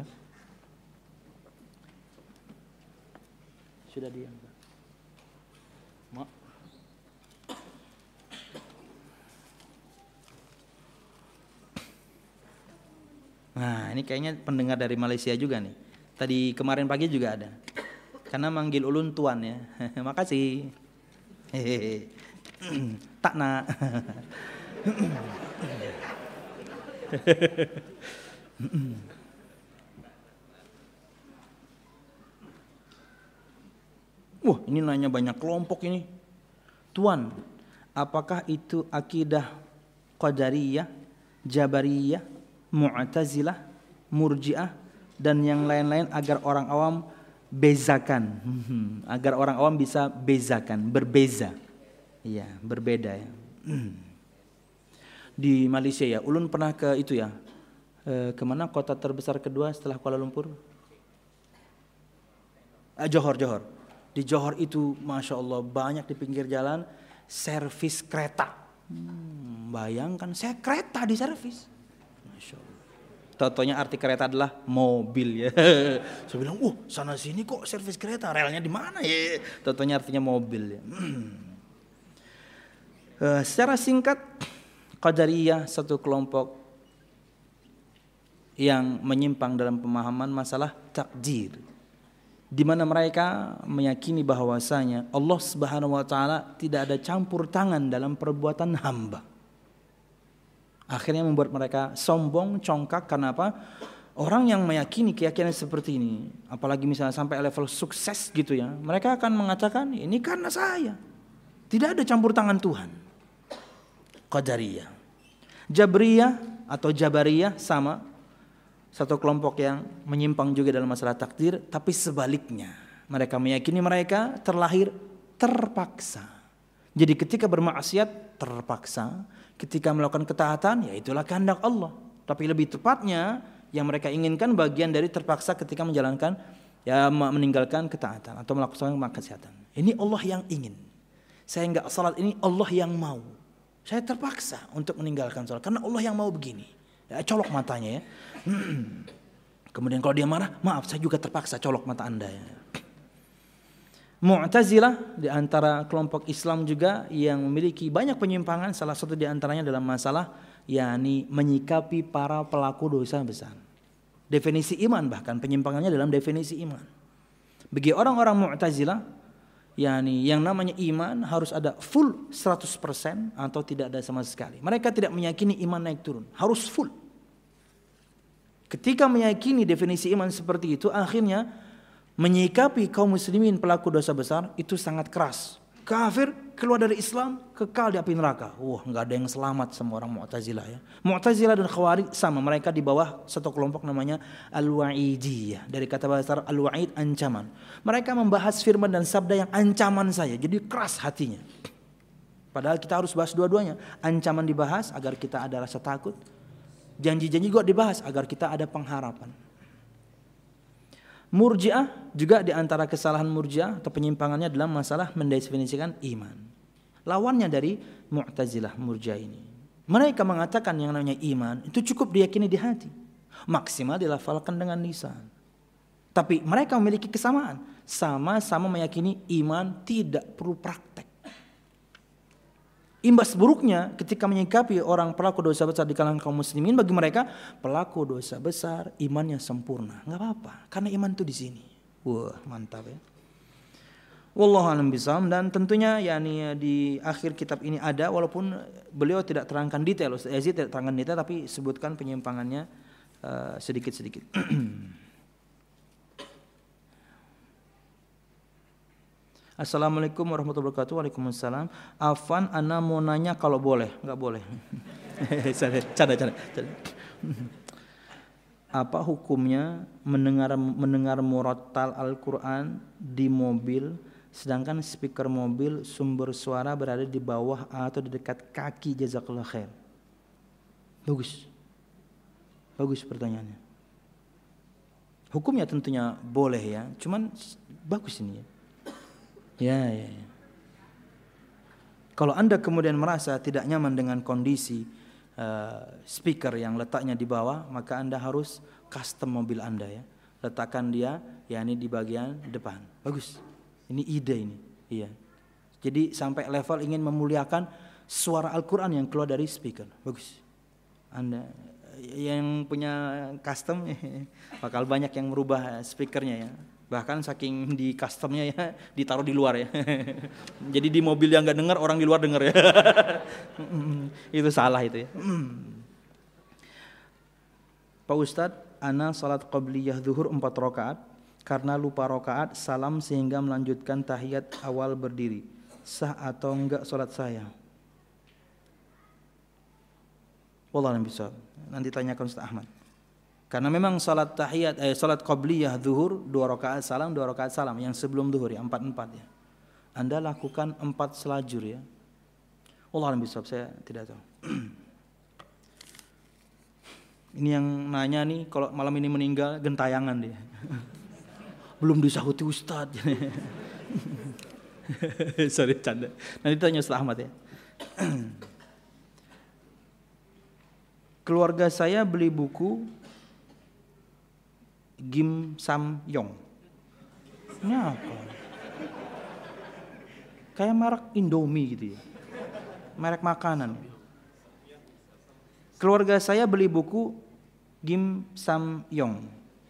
Sudah diam. Ma. Nah, ini kayaknya pendengar dari Malaysia juga nih. Tadi kemarin pagi juga ada. Karena manggil ulun tuan ya. Makasih. Hehehe. Tak nak. Wah, ini nanya banyak kelompok ini. Tuan, apakah itu akidah Qadariyah, Jabariyah, Mu'tazilah, Murji'ah dan yang lain-lain agar orang awam bezakan, agar orang awam bisa bezakan, berbeza. Iya, berbeda ya. Di Malaysia ya, ulun pernah ke itu ya. E, kemana kota terbesar kedua setelah Kuala Lumpur? Ah, Johor, Johor. Di Johor itu, masya Allah, banyak di pinggir jalan servis kereta. Hmm, bayangkan, saya kereta di servis. Masya Allah. Totonya arti kereta adalah mobil ya. Saya bilang, uh sana sini kok servis kereta, relnya di mana ya? Totonya artinya mobil ya. Hmm. Uh, secara singkat, Qadariyah satu kelompok yang menyimpang dalam pemahaman masalah takdir, di mana mereka meyakini bahwasanya Allah Subhanahu wa taala tidak ada campur tangan dalam perbuatan hamba. Akhirnya membuat mereka sombong, congkak. Karena apa? Orang yang meyakini keyakinan seperti ini, apalagi misalnya sampai level sukses gitu ya, mereka akan mengatakan ini karena saya, tidak ada campur tangan Tuhan. Qadariyah. Jabriyah atau Jabariyah sama, satu kelompok yang menyimpang juga dalam masalah takdir, tapi sebaliknya. Mereka meyakini mereka terlahir terpaksa. Jadi ketika bermaksiat terpaksa, ketika melakukan ketaatan ya itulah kehendak Allah. Tapi lebih tepatnya yang mereka inginkan bagian dari terpaksa ketika menjalankan ya meninggalkan ketaatan atau melakukan maksiatan. Ini Allah yang ingin. Saya enggak salat, ini Allah yang mau. Saya terpaksa untuk meninggalkan sholat karena Allah yang mau begini. Ya, colok matanya ya. Kemudian kalau dia marah, maaf saya juga terpaksa colok mata Anda ya. Mu'tazilah di antara kelompok Islam juga yang memiliki banyak penyimpangan, salah satu di antaranya dalam masalah yakni menyikapi para pelaku dosa besar. Definisi iman bahkan penyimpangannya dalam definisi iman. Bagi orang-orang Mu'tazilah yakni yang namanya iman harus ada full seratus persen atau tidak ada sama sekali. Mereka tidak meyakini iman naik turun, harus full. Ketika meyakini definisi iman seperti itu, akhirnya menyikapi kaum muslimin pelaku dosa besar itu sangat keras. Kafir keluar dari Islam, kekal di api neraka. Wah, nggak ada yang selamat sama orang Mu'tazilah ya. Mu'tazilah dan Khawarij sama, mereka di bawah satu kelompok namanya Al-Wa'idiyah. Dari kata bahasa Al-Wa'id, ancaman. Mereka membahas firman dan sabda yang ancaman saya, jadi keras hatinya. Padahal kita harus bahas dua-duanya. Ancaman dibahas agar kita ada rasa takut. Janji-janji juga dibahas agar kita ada pengharapan. Murji'ah juga di antara kesalahan Murji'ah atau penyimpangannya dalam masalah mendefinisikan iman. Lawannya dari Mu'tazilah Murji'ah ini. Mereka mengatakan yang namanya iman itu cukup diyakini di hati, maksimal dilafalkan dengan lisan. Tapi mereka memiliki kesamaan, sama-sama meyakini iman tidak perlu praktek. Imbas buruknya ketika menyikapi orang pelaku dosa besar di kalangan kaum muslimin, bagi mereka pelaku dosa besar imannya sempurna, nggak apa-apa karena iman itu di sini. Wah, mantap ya. Wallahu a'lam bishawab. Dan tentunya yakni di akhir kitab ini ada, walaupun beliau tidak terangkan detail, Ustaz Yazid tidak terangkan detail, tapi sebutkan penyimpangannya uh, sedikit-sedikit. Assalamualaikum warahmatullahi wabarakatuh. Waalaikumsalam. Afan, ana mau nanya kalau boleh. Enggak boleh. Canda, canda, canda. Apa hukumnya mendengar mendengar murattal Al-Quran di mobil, sedangkan speaker mobil sumber suara berada di bawah atau di dekat kaki? Jazakallah khair. Bagus. Bagus pertanyaannya. Hukumnya tentunya boleh ya, cuman bagus ini ya. Ya, ya, ya. Kalau Anda kemudian merasa tidak nyaman dengan kondisi uh, speaker yang letaknya di bawah, maka Anda harus custom mobil Anda ya. Letakkan dia yakni di bagian depan. Bagus. Ini ide ini. Iya. Jadi sampai level ingin memuliakan suara Al-Quran yang keluar dari speaker. Bagus. Anda yang punya custom bakal banyak yang merubah speakernya ya. Bahkan saking di customnya ya ditaruh di luar ya. Jadi di mobil yang nggak dengar, orang di luar dengar ya. Itu salah itu ya. Pak Ustadz, ana salat qabliyah zuhur empat rakaat karena lupa rakaat salam sehingga melanjutkan tahiyat awal berdiri. Sah atau enggak salat saya? Wallahu a'lam bishawab. Nanti tanyakan Ustaz Ahmad. Karena memang salat tahiyat eh salat qabliyah zuhur dua rakaat salam, dua rakaat salam yang sebelum zuhur ya, empat-empat ya. Anda lakukan empat selajur ya. Wallahu a'lam bishawab, saya tidak tahu. Ini yang nanya nih, kalau malam ini meninggal gentayangan dia. Belum disahuti Ustaz. Sorry canda. Nanti tanya Ustaz Ahmad ya. Keluarga saya beli buku Kim Sam Yong. Ini apa? Kayak merek Indomie gitu ya. Merek makanan. Keluarga saya beli buku Kim Sam Yong.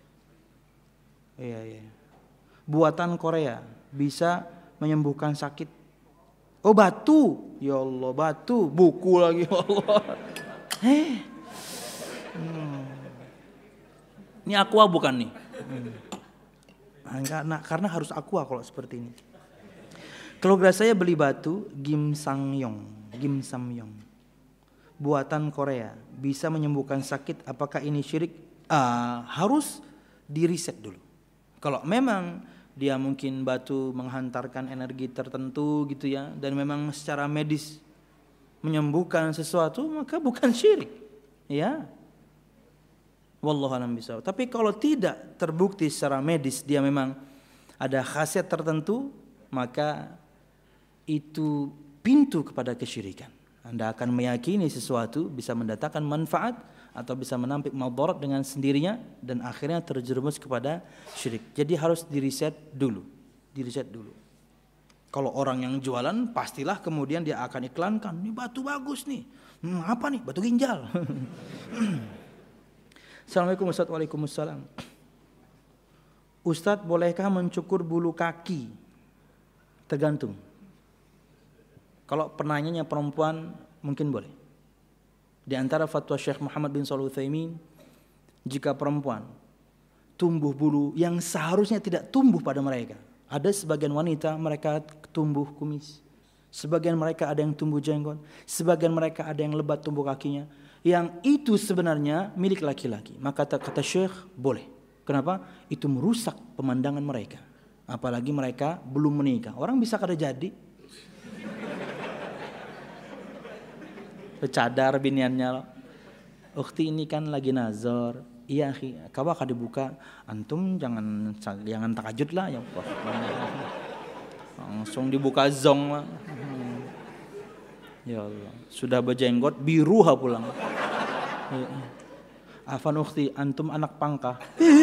Iya, iya. Buatan Korea, bisa menyembuhkan sakit. Oh, batu. Ya Allah, batu, buku lagi ya Allah. Eh. Hmm. Ini aqua bukan nih? Hmm. Enggak, nah, karena harus aqua kalau seperti ini. Keluarga saya beli batu Kim Sam Yong, Kim Sam Yong. Buatan Korea, bisa menyembuhkan sakit. Apakah ini syirik? Uh, harus diriset dulu. Kalau memang dia mungkin batu menghantarkan energi tertentu gitu ya, dan memang secara medis menyembuhkan sesuatu, maka bukan syirik. Ya. Wallahu a'lam bishawab. Tapi kalau tidak terbukti secara medis dia memang ada khasiat tertentu, maka itu pintu kepada kesyirikan. Anda akan meyakini sesuatu bisa mendatangkan manfaat, atau bisa menampik madarat dengan sendirinya dan akhirnya terjerumus kepada syirik. Jadi harus diriset dulu, diriset dulu. Kalau orang yang jualan pastilah kemudian dia akan iklankan, ini batu bagus nih. Hmm, apa nih? Batu ginjal. Assalamualaikum Ustaz. Waalaikumsalam. Ustaz, bolehkah mencukur bulu kaki? Tergantung. Kalau penanyanya perempuan mungkin boleh. Di antara fatwa Syekh Muhammad bin Shalih Al-Utsaimin, jika perempuan tumbuh bulu yang seharusnya tidak tumbuh pada mereka. Ada sebagian wanita mereka tumbuh kumis, sebagian mereka ada yang tumbuh jenggot, sebagian mereka ada yang lebat tumbuh kakinya. Yang itu sebenarnya milik laki-laki. Maka kata Syekh boleh. Kenapa? Itu merusak pemandangan mereka. Apalagi mereka belum menikah. Orang bisa kada jadi. Bercadar biniannya loh. Ukhti ini kan lagi nazar. Iya, kau akan dibuka. Antum jangan jangan takajud lah ya. Langsung dibuka zong lah. Ya Allah, sudah berjenggot biru ha pulang. Afan ukhti, antum anak pangkah.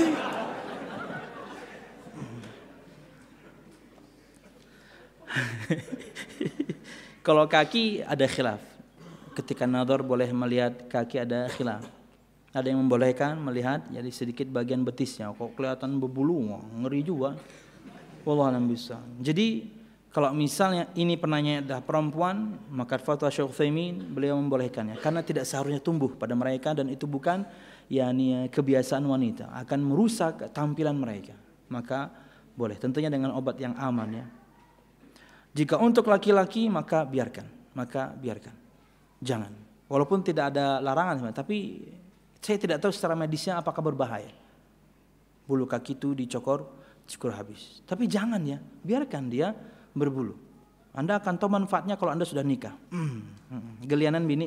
Kalau kaki ada khilaf. Ketika nadhar boleh melihat kaki ada khilaf. Ada yang membolehkan melihat jadi sedikit bagian betisnya. Kok kelihatan berbulu, ngeri juga. Wallahu a'lam bishawab. Jadi kalau misalnya ini penanya adalah perempuan, maka fatwa Syekh Utsaimin beliau membolehkannya karena tidak seharusnya tumbuh pada mereka dan itu bukan yakni kebiasaan wanita, akan merusak tampilan mereka. Maka boleh, tentunya dengan obat yang aman ya. Jika untuk laki-laki maka biarkan, maka biarkan. Jangan. Walaupun tidak ada larangan, tapi saya tidak tahu secara medisnya apakah berbahaya. Bulu kaki itu dicokor, cukur habis. Tapi jangan ya, biarkan dia berbulu. Anda akan tahu manfaatnya kalau Anda sudah nikah. Hmm, gelianan bini.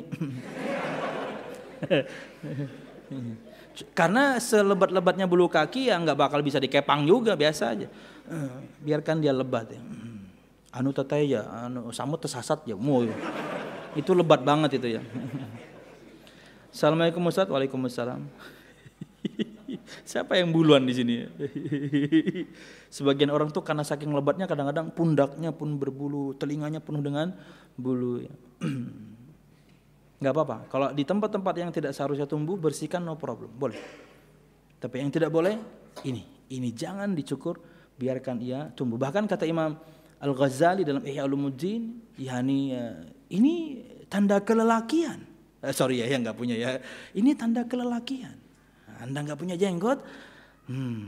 Karena selebat-lebatnya bulu kaki ya nggak bakal bisa dikepang juga, biasa aja. Biarkan dia lebat ya. Anu teteh ya, anu samut tersasat ya. Itu lebat banget itu ya. Assalamualaikum Ustaz. Waalaikumsalam. Siapa yang buluan di sini? Sebagian orang tuh karena saking lebatnya kadang-kadang pundaknya pun berbulu, telinganya penuh dengan bulu. Gak apa-apa. Kalau di tempat-tempat yang tidak seharusnya tumbuh, bersihkan, no problem, boleh. Tapi yang tidak boleh ini, ini jangan dicukur, biarkan ia tumbuh. Bahkan kata Imam Al-Ghazali dalam Ihya Ulumuddin, yani ini tanda kelelakian. Eh, sorry ya, yang nggak punya ya. Ini tanda kelelakian. Anda nggak punya jenggot, hmm,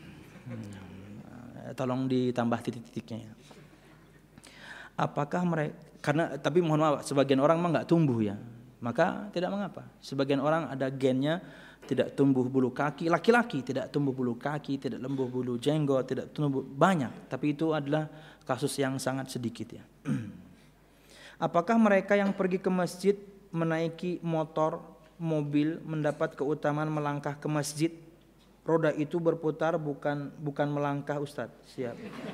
hmm, tolong ditambah titik-titiknya. Ya. Apakah mereka? Karena tapi mohon maaf, sebagian orang mah nggak tumbuh ya, maka tidak mengapa. Sebagian orang ada gennya tidak tumbuh bulu kaki, laki-laki tidak tumbuh bulu kaki, tidak tumbuh bulu jenggot, tidak tumbuh banyak. Tapi itu adalah kasus yang sangat sedikit ya. Apakah mereka yang pergi ke masjid menaiki motor, mobil mendapat keutamaan melangkah ke masjid? Roda itu berputar bukan bukan melangkah Ustaz. Siap.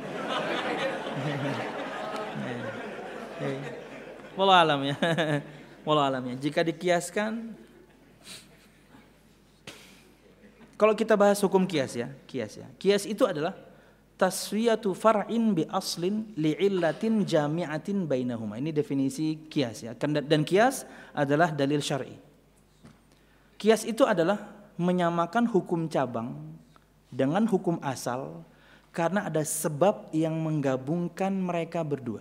Wallahu alam ya. Wallahu alam ya. Jika dikiaskan, kalau kita bahas hukum kias ya, kias ya. Kias itu adalah taswiyatu far'in bi aslin li'illatin jami'atin bainahuma. Ini definisi kias ya. Dan kias adalah dalil syar'i. Kias itu adalah menyamakan hukum cabang dengan hukum asal karena ada sebab yang menggabungkan mereka berdua.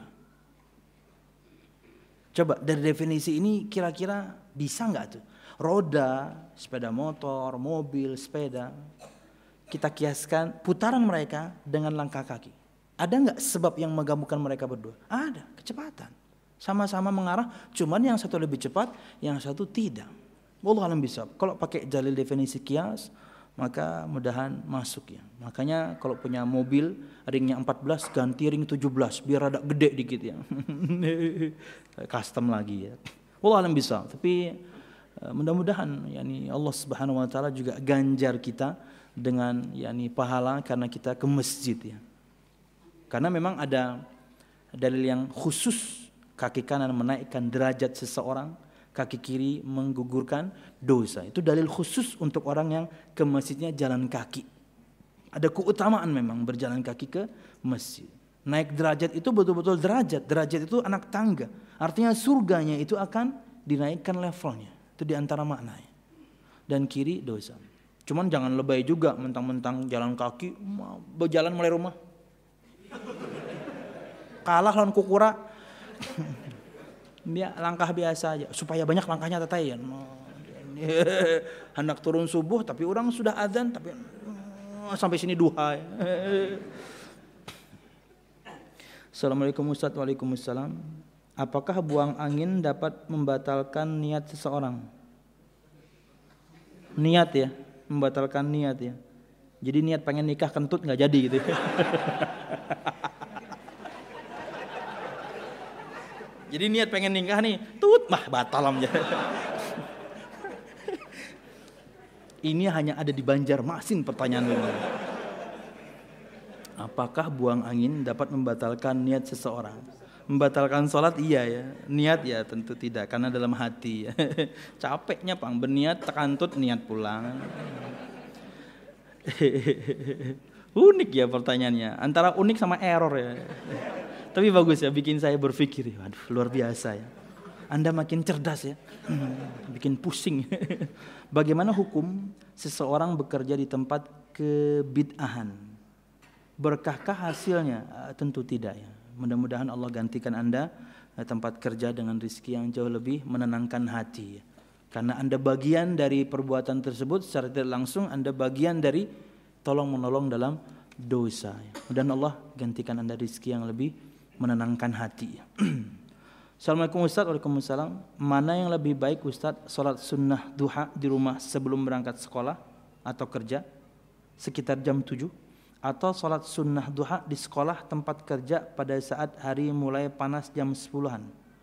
Coba dari definisi ini kira-kira bisa nggak tuh? Roda, sepeda motor, mobil, sepeda, kita kiaskan putaran mereka dengan langkah kaki. Ada nggak sebab yang menggabungkan mereka berdua? Ada, kecepatan. Sama-sama mengarah, cuman yang satu lebih cepat, yang satu tidak. Wallahu a'lam bishawab. Kalau pakai dalil definisi kias, maka mudahan masuk ya. Makanya kalau punya mobil ringnya empat belas ganti ring tujuh belas biar ada gede dikit ya. Custom lagi ya. Wallahu a'lam bishawab. Tapi mudah-mudahan yakni Allah Subhanahu wa taala juga ganjar kita dengan yakni pahala karena kita ke masjid ya. Karena memang ada dalil yang khusus kaki kanan menaikkan derajat seseorang, kaki kiri menggugurkan dosa. Itu dalil khusus untuk orang yang ke masjidnya jalan kaki. Ada keutamaan memang berjalan kaki ke masjid. Naik derajat itu betul-betul derajat. Derajat itu anak tangga. Artinya surganya itu akan dinaikkan levelnya. Itu diantara maknanya. Dan kiri dosa. Cuman jangan lebay juga mentang-mentang jalan kaki berjalan mulai rumah. Kalah lawan kukura. Dia langkah biasa aja supaya banyak langkahnya tatayan. Hendak turun subuh tapi orang sudah azan tapi sampai sini duha. Assalamualaikum Ustaz. Waalaikumsalam. Apakah buang angin dapat membatalkan niat seseorang? Niat ya, membatalkan niat ya. Jadi niat pengen nikah kentut nggak jadi gitu. Jadi niat pengen nikah nih, tut mah batal aja. Ini hanya ada di Banjarmasin pertanyaan ini. Apakah buang angin dapat membatalkan niat seseorang? Membatalkan sholat iya ya, niat ya tentu tidak karena dalam hati. Capeknya pang berniat tekan tut niat pulang. Unik ya pertanyaannya, antara unik sama error ya. Tapi bagus ya, bikin saya berpikir, waduh luar biasa ya. Anda makin cerdas ya, hmm, bikin pusing. Bagaimana hukum seseorang bekerja di tempat kebid'ahan? Berkahkah hasilnya? Tentu tidak ya. Mudah-mudahan Allah gantikan Anda tempat kerja dengan rezeki yang jauh lebih menenangkan hati. Karena Anda bagian dari perbuatan tersebut, secara tidak langsung Anda bagian dari tolong menolong dalam dosa. Mudah-mudahan Allah gantikan Anda rezeki yang lebih menenangkan hati. Assalamualaikum Ustaz. Waalaikumsalam. Mana yang lebih baik Ustaz, sholat sunnah duha di rumah sebelum berangkat sekolah atau kerja sekitar jam tujuh, atau sholat sunnah duha di sekolah tempat kerja pada saat hari mulai panas jam sepuluhan?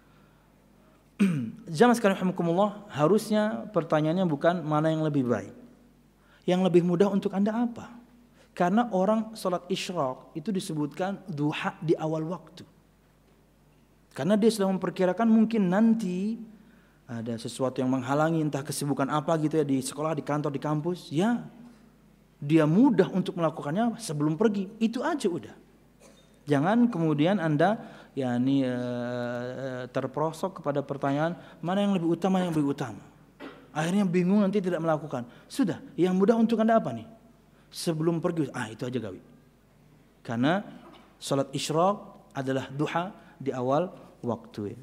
Jamaah sekalian rahimakumullah, harusnya pertanyaannya bukan mana yang lebih baik. Yang lebih mudah untuk Anda apa? Karena orang sholat isyraq itu disebutkan duha di awal waktu. Karena dia sudah memperkirakan mungkin nanti ada sesuatu yang menghalangi, entah kesibukan apa gitu ya di sekolah, di kantor, di kampus. Ya, dia mudah untuk melakukannya sebelum pergi. Itu aja udah. Jangan kemudian Anda ya ini e, terperosok kepada pertanyaan mana yang lebih utama, yang lebih utama. Akhirnya bingung nanti tidak melakukan. Sudah, yang mudah untuk Anda apa nih? Sebelum pergi, ah itu aja gawi. Karena salat isyraq adalah duha di awal waktu ya.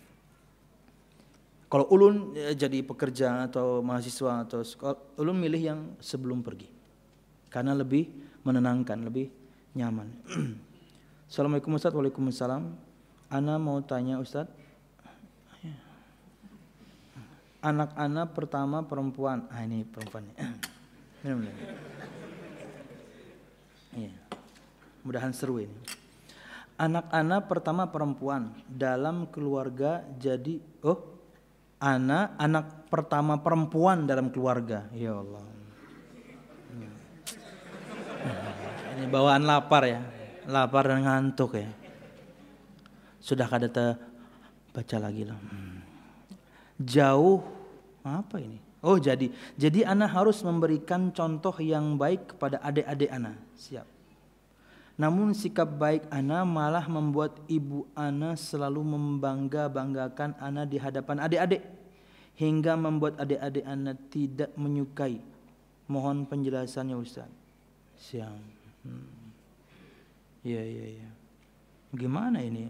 Kalau ulun ya, jadi pekerja atau mahasiswa atau sekolah, ulun milih yang sebelum pergi. Karena lebih menenangkan, lebih nyaman. Assalamualaikum Ustaz. Waalaikumsalam. Ana mau tanya Ustaz. Anak-anak pertama perempuan. Ah ini perempuannya. Benar-benar. Iya. Mudahan seru ini. Anak-anak pertama perempuan dalam keluarga jadi oh anak anak pertama perempuan dalam keluarga. Ya Allah. Ini bawaan lapar ya. Lapar dan ngantuk ya. Sudah kada te baca lagi lah. Jauh apa ini? Oh jadi, jadi ana harus memberikan contoh yang baik kepada adik-adik ana. Siap. Namun sikap baik ana malah membuat ibu ana selalu membangga-banggakan ana di hadapan adik-adik. Hingga membuat adik-adik ana tidak menyukai. Mohon penjelasannya Ustaz. Siap. Hmm. Ya, ya, ya. Gimana ini?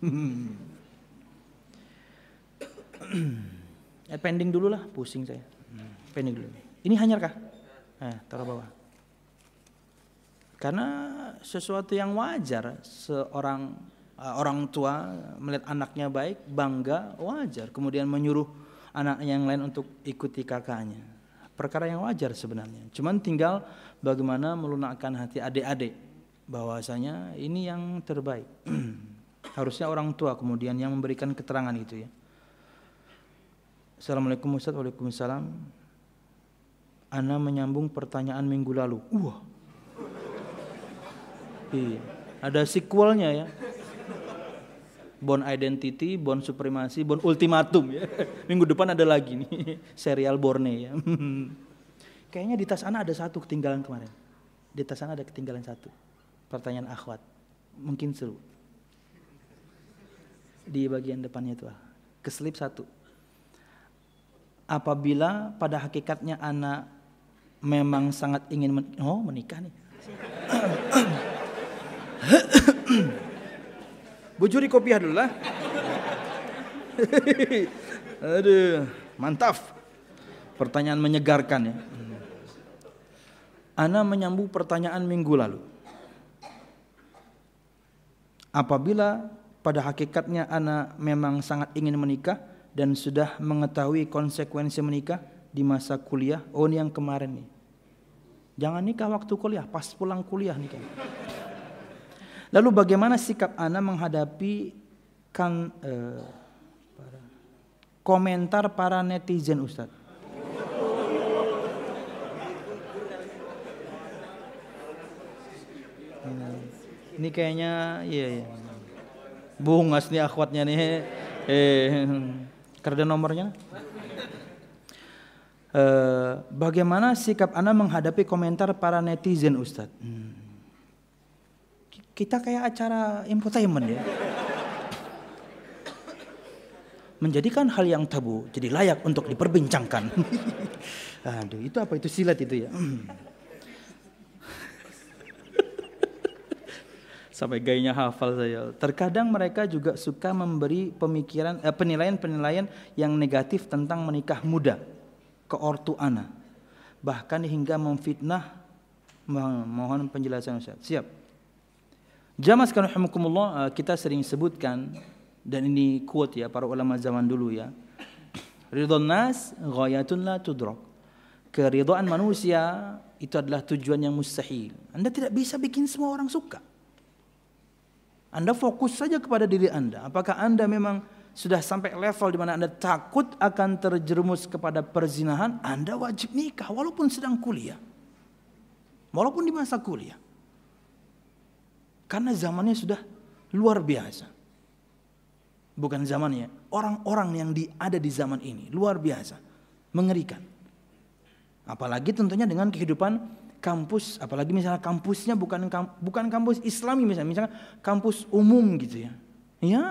eh, pending dulu lah, pusing saya. Pending dulu. Ini hanyar kah? Eh, taruh bawah. Karena sesuatu yang wajar seorang uh, orang tua melihat anaknya baik, bangga, wajar. Kemudian menyuruh anak yang lain untuk ikuti kakaknya. Perkara yang wajar sebenarnya. Cuman tinggal bagaimana melunakkan hati adik-adik bahwasanya ini yang terbaik. Harusnya orang tua kemudian yang memberikan keterangan itu ya. Assalamualaikum Ustaz. Waalaikumsalam. Ana menyambung pertanyaan minggu lalu. Wah. Iya. Ada sequelnya ya. Born Identity, Born Supremacy, Born Ultimatum ya. Minggu depan ada lagi nih serial Borne ya. Kayaknya di tas Ana ada satu ketinggalan kemarin. Di tas Ana ada ketinggalan satu. Pertanyaan akhwat. Mungkin seru. Di bagian depannya itu. Keselip satu. Apabila pada hakikatnya Ana memang sangat ingin men- oh menikah nih. Bujuri kopiah dulu lah. Aduh, mantap. Pertanyaan menyegarkan ya. Ana menyambung pertanyaan minggu lalu. Apabila pada hakikatnya Ana memang sangat ingin menikah dan sudah mengetahui konsekuensi menikah di masa kuliah. Oh ini yang kemarin nih. Jangan nikah waktu kuliah, pas pulang kuliah nikah. Lalu bagaimana sikap Ana menghadapi kan eh, para, komentar para netizen Ustaz? Ini kayaknya iya iya. Bungas nih akhwatnya nih. Eh karena nomornya. Eh, bagaimana sikap Ana menghadapi komentar para netizen Ustaz? Hmm. Kita kayak acara infotainment ya. Menjadikan hal yang tabu jadi layak untuk diperbincangkan. Aduh, itu apa itu silat itu ya? Sampai gayanya hafal saya. Terkadang mereka juga suka memberi pemikiran eh, penilaian-penilaian yang negatif tentang menikah muda ke ortu Ana. Bahkan hingga memfitnah. Mohon penjelasan Ustaz. Siap. Jamaah sekalian rahimakumullah, kita sering sebutkan dan ini quote ya para ulama zaman dulu ya. Ridwan nas ghayatun la tudrak. Keridhaan manusia itu adalah tujuan yang mustahil. Anda tidak bisa bikin semua orang suka. Anda fokus saja kepada diri Anda. Apakah Anda memang sudah sampai level di mana Anda takut akan terjerumus kepada perzinahan? Anda wajib nikah walaupun sedang kuliah. Walaupun di masa kuliah. Karena zamannya sudah luar biasa. Bukan zamannya, orang-orang yang di, ada di zaman ini luar biasa, mengerikan. Apalagi tentunya dengan kehidupan kampus, apalagi misalnya kampusnya bukan bukan kampus Islami misalnya, misalnya kampus umum gitu ya. Ya.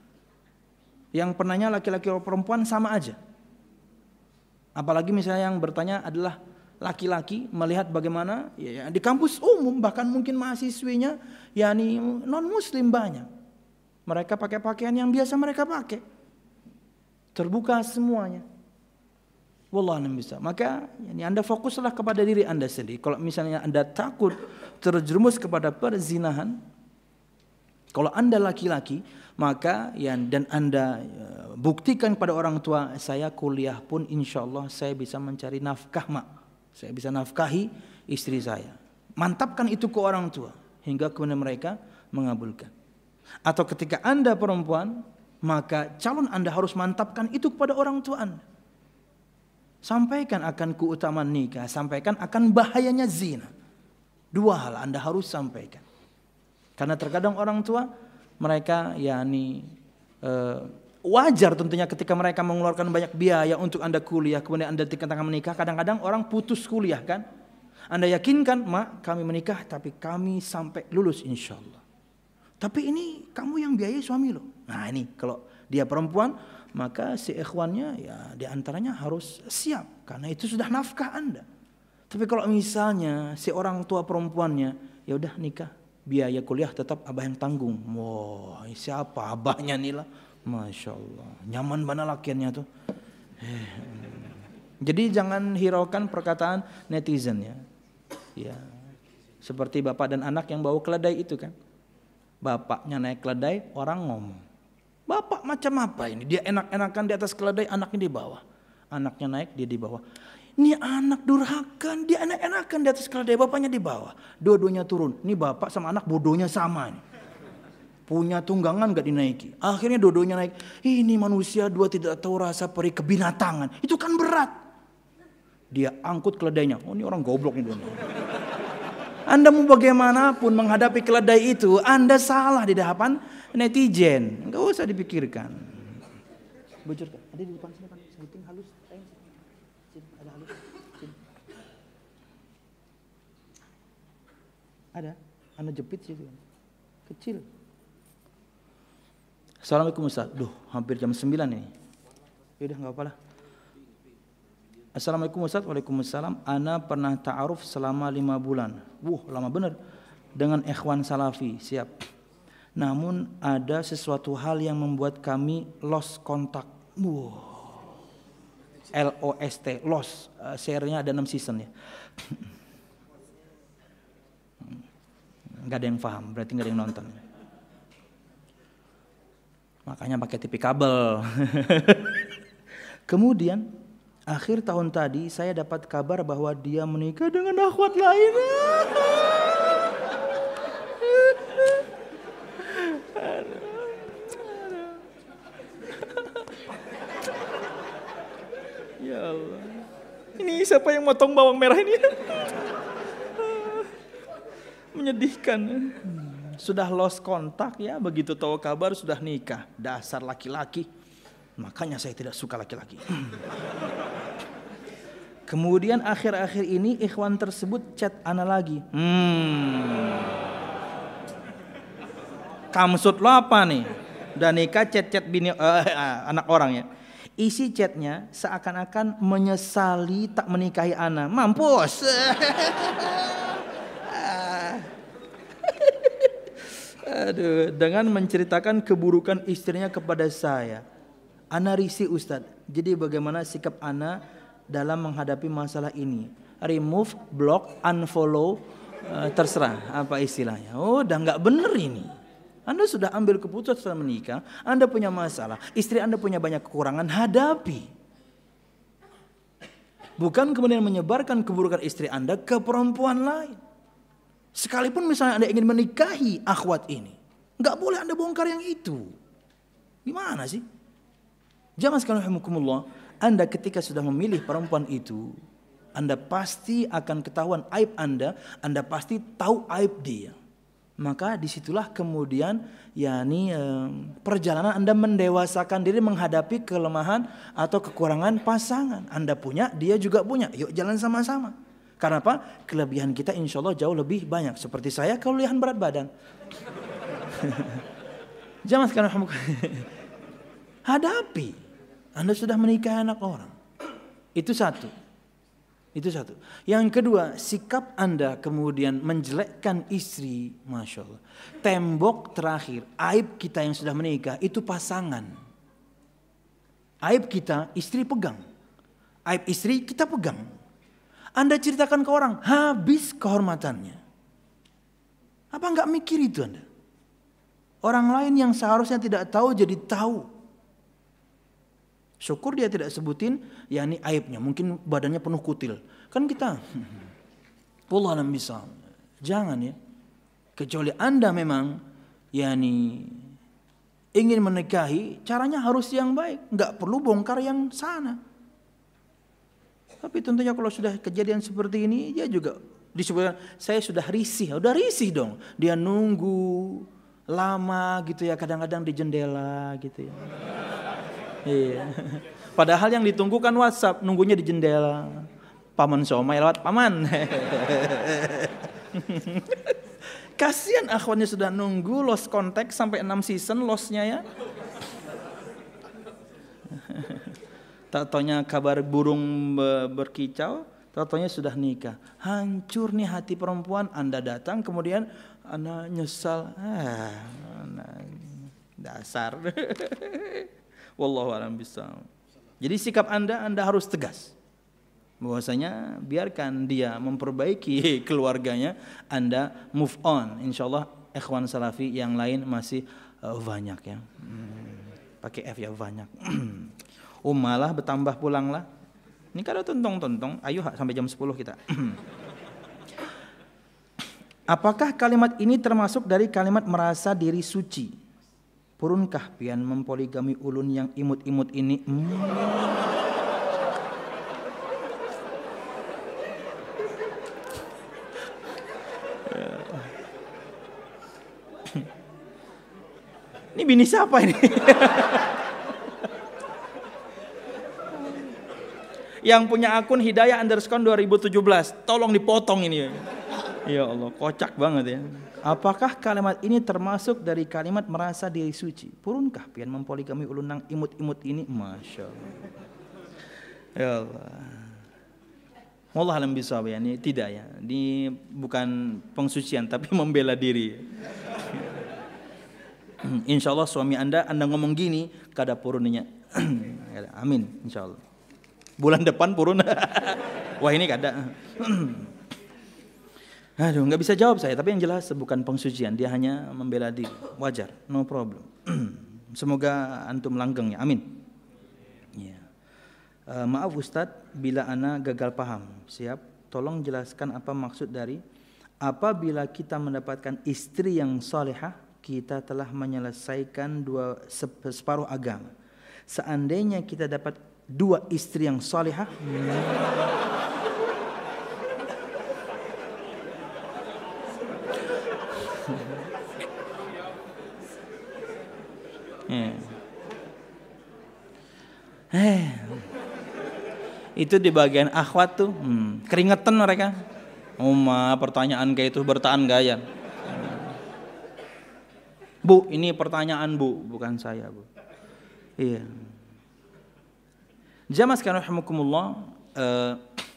Yang pernahnya laki-laki atau perempuan sama aja. Apalagi misalnya yang bertanya adalah laki-laki melihat bagaimana ya, di kampus umum bahkan mungkin mahasiswinya yakni non muslim banyak. Mereka pakai pakaian yang biasa mereka pakai. Terbuka semuanya. Wallahu a'lam bishawab. Maka yani Anda fokuslah kepada diri Anda sendiri. Kalau misalnya Anda takut terjerumus kepada perzinahan, kalau Anda laki-laki, maka ya dan Anda uh, buktikan kepada orang tua, saya kuliah pun insyaallah saya bisa mencari nafkah, Mak. Saya bisa nafkahi istri saya. Mantapkan itu ke orang tua hingga kemudian mereka mengabulkan. Atau ketika Anda perempuan, maka calon Anda harus mantapkan itu kepada orang tua Anda. Sampaikan akan keutamaan nikah, sampaikan akan bahayanya zina. Dua hal Anda harus sampaikan. Karena terkadang orang tua mereka yakni uh, wajar tentunya ketika mereka mengeluarkan banyak biaya untuk Anda kuliah, kemudian Anda dikatakan menikah, kadang-kadang orang putus kuliah kan. Anda yakinkan, Mak, kami menikah tapi kami sampai lulus insyaallah. Tapi ini kamu yang biayai suami lo. Nah ini kalau dia perempuan, maka si ikhwannya ya diantaranya harus siap. Karena itu sudah nafkah Anda. Tapi kalau misalnya si orang tua perempuannya, ya udah nikah, biaya kuliah tetap abah yang tanggung. Wah siapa abahnya nih lah. Masya Allah, nyaman mana lakiannya tuh. Eh. Jadi jangan hiraukan perkataan netizen ya. Ya, seperti bapak dan anak yang bawa keledai itu kan. Bapaknya naik keledai, orang ngomong. Bapak macam apa ini? Dia enak-enakan di atas keledai, anaknya di bawah. Anaknya naik, dia di bawah. Ini anak durhaka, dia enak-enakan di atas keledai, bapaknya di bawah. Dua-duanya turun. Ini bapak sama anak bodohnya sama nih. Punya tunggangan gak dinaiki. Akhirnya dua-duanya naik. Ini manusia dua tidak tahu rasa perih kebinatangan. Itu kan berat. Dia angkut keledainya. Oh ini orang goblok ini. Anda mau bagaimanapun menghadapi keledai itu, Anda salah di hadapan netizen. Enggak usah dipikirkan. Bujur, ada di depan sini kan, sebutin halus. Sini, ada halus. Sini. Ada, Anda jepit situ. Kecil. Assalamualaikum Ustaz. Duh, hampir jam sembilan ini. Yaudah, enggak apa-apa lah. Assalamualaikum Ustaz. Waalaikumsalam. Ana pernah ta'aruf selama lima bulan. Wuh, lama bener. Dengan ikhwan salafi. Siap. Namun ada sesuatu hal yang membuat kami lost kontak. Wuh. L O S T. Lost. Uh, serinya ada enam season ya. Gak ada yang paham. Berarti gak ada yang nonton. Makanya pakai T V kabel. Kemudian akhir tahun tadi saya dapat kabar bahwa dia menikah dengan akhwat lain. Ya Allah. Ini siapa yang motong bawang merah ini? Menyedihkan. Sudah lost kontak ya, begitu tahu kabar sudah nikah. Dasar laki-laki. Makanya saya tidak suka laki-laki. Kemudian akhir-akhir ini ikhwan tersebut chat ana lagi. Hmm. Kamsud lo apa nih? Dan nikah chat-chat bini uh, anak orang ya. Isi chatnya seakan-akan menyesali tak menikahi ana. Mampus. Aduh, dengan menceritakan keburukan istrinya kepada saya. Ana risih Ustadz. Jadi bagaimana sikap ana dalam menghadapi masalah ini? Remove, block, unfollow, uh, terserah apa istilahnya. Oh, udah nggak bener ini. Anda sudah ambil keputusan setelah menikah. Anda punya masalah. Istri Anda punya banyak kekurangan. Hadapi. Bukan kemudian menyebarkan keburukan istri Anda ke perempuan lain. Sekalipun misalnya Anda ingin menikahi akhwat ini, nggak boleh Anda bongkar yang itu. Gimana sih? Jamaah sekalian rahimakumullah, Anda ketika sudah memilih perempuan itu, Anda pasti akan ketahuan aib Anda, Anda pasti tahu aib dia. Maka disitulah kemudian yakni eh, perjalanan Anda mendewasakan diri menghadapi kelemahan atau kekurangan pasangan. Anda punya, dia juga punya. Yuk jalan sama-sama. Karena apa? Kelebihan kita insya Allah jauh lebih banyak. Seperti saya kelebihan berat badan. Jangan sekarang hadapi. Anda sudah menikah anak orang. Itu satu. Itu satu. Yang kedua, sikap Anda kemudian menjelekkan istri. Masya Allah. Tembok terakhir, aib kita yang sudah menikah itu pasangan. Aib kita istri pegang. Aib istri kita pegang. Anda ceritakan ke orang, habis kehormatannya. Apa enggak mikir itu Anda? Orang lain yang seharusnya tidak tahu jadi tahu. Syukur dia tidak sebutin, ya ini aibnya. Mungkin badannya penuh kutil. Kan kita, wallah alam bisa. Jangan ya. Kecuali Anda memang, ya ini ingin menikahi, caranya harus yang baik. Enggak perlu bongkar yang sana. Tapi tentunya kalau sudah kejadian seperti ini, dia juga disebutkan, saya sudah risih. Udah risih dong. Dia nunggu lama gitu ya, kadang-kadang di jendela gitu ya. Iya. Padahal yang ditunggu kan WhatsApp, nunggunya di jendela. Paman somai lewat, paman. Kasihan akhwatnya sudah nunggu, lost contact sampai enam season lostnya ya. Tak taunya kabar burung berkicau, tak taunya sudah nikah. Hancur nih hati perempuan, Anda datang kemudian Anda nyesal. Ah, dasar. Wallahu a'lam bishawab. Jadi sikap Anda, Anda harus tegas. Bahwasanya biarkan dia memperbaiki keluarganya, Anda move on. Insyaallah ikhwan salafi yang lain masih uh, banyak ya. Hmm, pakai F ya, banyak. Umalah bertambah pulanglah. Ini kada tontong-tontong. Ayo sampai jam sepuluh kita. Apakah kalimat ini termasuk dari kalimat merasa diri suci? Purunkah pian mempoligami ulun yang imut-imut ini? Hmm. Ini bini siapa ini? Yang punya akun Hidayah underscore dua ribu tujuh belas, tolong dipotong ini. Ya Allah, kocak banget ya. Apakah kalimat ini termasuk dari kalimat merasa diri suci? Purunkah pian mempoligami ulun nang imut-imut ini? Masya Allah. Ya Allah. Wallah alam bisawab ya, ini tidak ya. Ini bukan pengsucian tapi membela diri. Insya Allah suami anda, anda ngomong gini, kada purunnya. Amin, insya Allah. Bulan depan purun. Wah ini kada. Aduh, nggak bisa jawab saya. Tapi yang jelas bukan pengsucian, dia hanya membela diri. Wajar, no problem. Semoga antum langgeng ya, amin. Ya. Uh, maaf Ustadz, bila ana gagal paham. Siap. Tolong jelaskan apa maksud dari apabila kita mendapatkan istri yang salihah, kita telah menyelesaikan dua separuh agama. Seandainya kita dapat dua istri yang salihah, yeah. eh, itu di bagian akhwat tuh hmm, keringetan mereka. Uma pertanyaan kayak itu bertahan gaya. Bu, ini pertanyaan bu, bukan saya bu. Iya. Jamaah sekalian rahimakumullah, uh,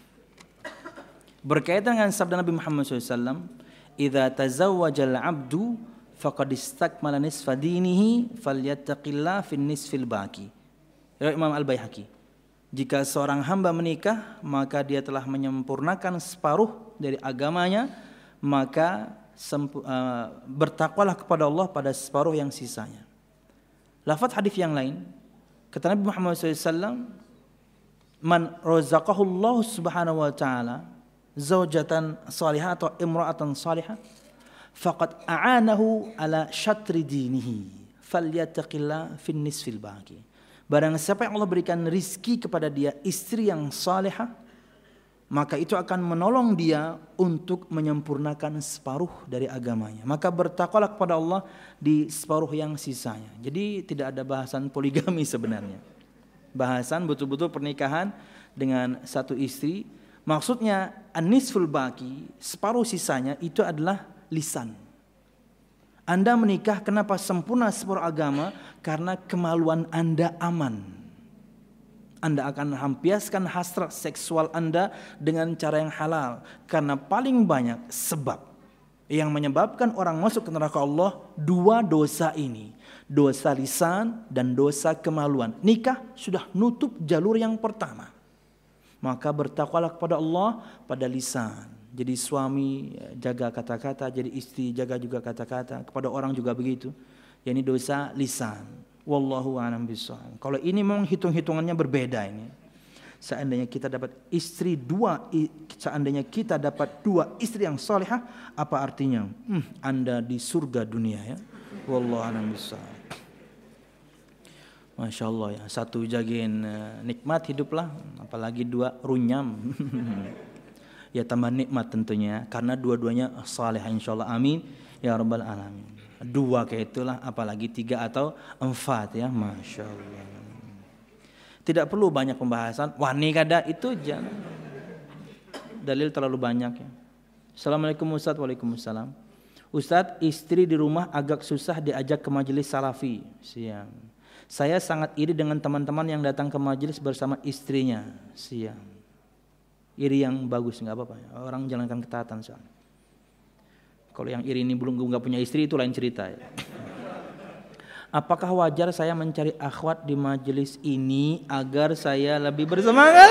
berkaitan dengan sabda Nabi Muhammad shallallahu alaihi wasallam, "Idza tazawwajal 'abdu faqad istakmala nisfa dinihi falyattaqillah fin nisfil baqi." Imam Al-Baihaqi. Jika seorang hamba menikah, maka dia telah menyempurnakan separuh dari agamanya, maka sempu, uh, bertakwalah kepada Allah pada separuh yang sisanya. Lafaz hadis yang lain, kata Nabi Muhammad shallallahu alaihi wasallam, "Man razaqahullahu subhanahu wa ta'ala zaujatan salihah atau imra'atan salihah, faqad a'anahu ala syatri dinihi, falyattaqillah fin nisfil baqi." Barang siapa yang Allah berikan rizki kepada dia istri yang salihah, maka itu akan menolong dia untuk menyempurnakan separuh dari agamanya. Maka bertakwalah kepada Allah di separuh yang sisanya. Jadi tidak ada bahasan poligami sebenarnya. Bahasan betul-betul pernikahan dengan satu istri. Maksudnya an-nisful baqi, separuh sisanya itu adalah lisan. Anda menikah kenapa sempurna separuh agama? Karena kemaluan Anda aman. Anda akan hampiaskan hasrat seksual Anda dengan cara yang halal. Karena paling banyak sebab yang menyebabkan orang masuk ke neraka Allah, dua dosa ini. Dosa lisan dan dosa kemaluan. Nikah sudah nutup jalur yang pertama. Maka bertakwalah kepada Allah pada lisan. Jadi suami jaga kata-kata, jadi istri jaga juga kata-kata. Kepada orang juga begitu. Ini dosa lisan. Wallahu a'lam bishawab. Kalau ini memang hitung-hitungannya berbeda ini. Seandainya kita dapat istri dua, seandainya kita dapat dua istri yang salihah, apa artinya? Hmm, Anda di surga dunia ya. Wallahu a'lam bishawab. Masya Allah ya, satu jagain nikmat hiduplah, apalagi dua runyam. Ya tambah nikmat tentunya, karena dua-duanya saleh insyaallah, amin ya rabbal alamin. Dua kayak itulah, apalagi tiga atau empat ya, masya Allah. Tidak perlu banyak pembahasan, wani kada itu jangan. Dalil terlalu banyak ya. Assalamualaikum Ustaz. Waalaikumsalam. Ustaz, istri di rumah agak susah diajak ke majelis salafi. Siang. Saya sangat iri dengan teman-teman yang datang ke majelis bersama istrinya. Siang. Iri yang bagus, nggak apa-apa. Orang jalankan ketaatan soalnya. Kalau yang iri ini belum nggak punya istri itu lain cerita ya. Apakah wajar saya mencari akhwat di majelis ini agar saya lebih bersemangat?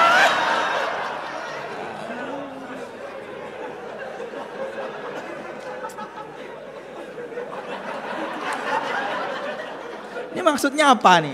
Ini maksudnya apa nih?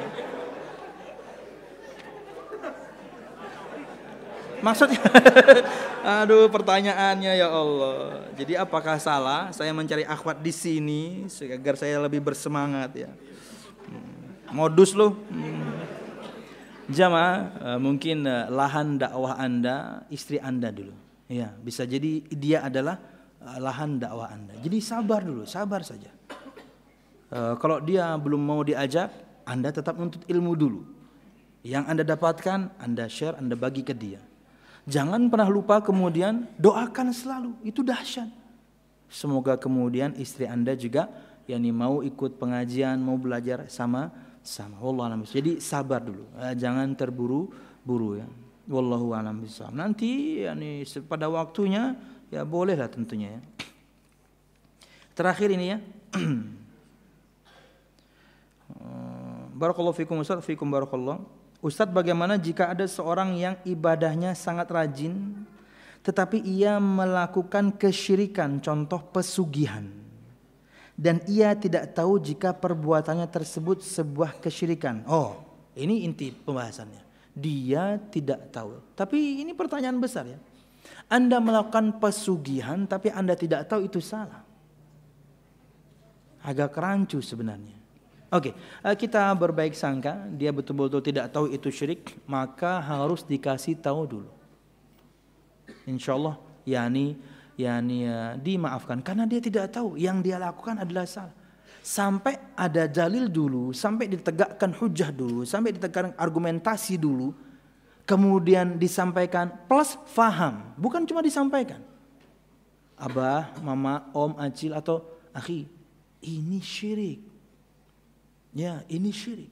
Maksudnya, aduh pertanyaannya ya Allah. Jadi apakah salah saya mencari akhwat di sini agar saya lebih bersemangat ya? Hmm. Modus loh. Hmm. Jamaah, mungkin lahan dakwah Anda istri Anda dulu. Ya, bisa jadi dia adalah lahan dakwah Anda. Jadi sabar dulu, sabar saja. E, kalau dia belum mau diajak, Anda tetap menuntut ilmu dulu. Yang Anda dapatkan, Anda share, Anda bagi ke dia. Jangan pernah lupa kemudian doakan selalu, itu dahsyat. Semoga kemudian istri Anda juga yakni mau ikut pengajian, mau belajar sama sama. Wallahu a'lam bishawab. Jadi sabar dulu, e, jangan terburu-buru ya. Wallahu a'lam bishawab. Nanti yakni pada waktunya ya bolehlah tentunya ya. Terakhir ini ya. Barakallahu fikum Ustaz, fikum barakallah. Ustaz, bagaimana jika ada seorang yang ibadahnya sangat rajin tetapi ia melakukan kesyirikan, contoh pesugihan, dan ia tidak tahu jika perbuatannya tersebut sebuah kesyirikan? Oh, ini inti pembahasannya. Dia tidak tahu. Tapi ini pertanyaan besar ya. Anda melakukan pesugihan tapi Anda tidak tahu, itu salah. Agak rancu sebenarnya. Oke, kita berbaik sangka dia betul-betul tidak tahu itu syirik, maka harus dikasih tahu dulu. Insya Allah yakni yakni ya, dimaafkan karena dia tidak tahu yang dia lakukan adalah salah. Sampai ada dalil dulu, sampai ditegakkan hujah dulu, sampai ditegakkan argumentasi dulu, kemudian disampaikan plus faham, bukan cuma disampaikan. Abah, mama, om, acil atau akhi, ini syirik. Ya, ini syirik.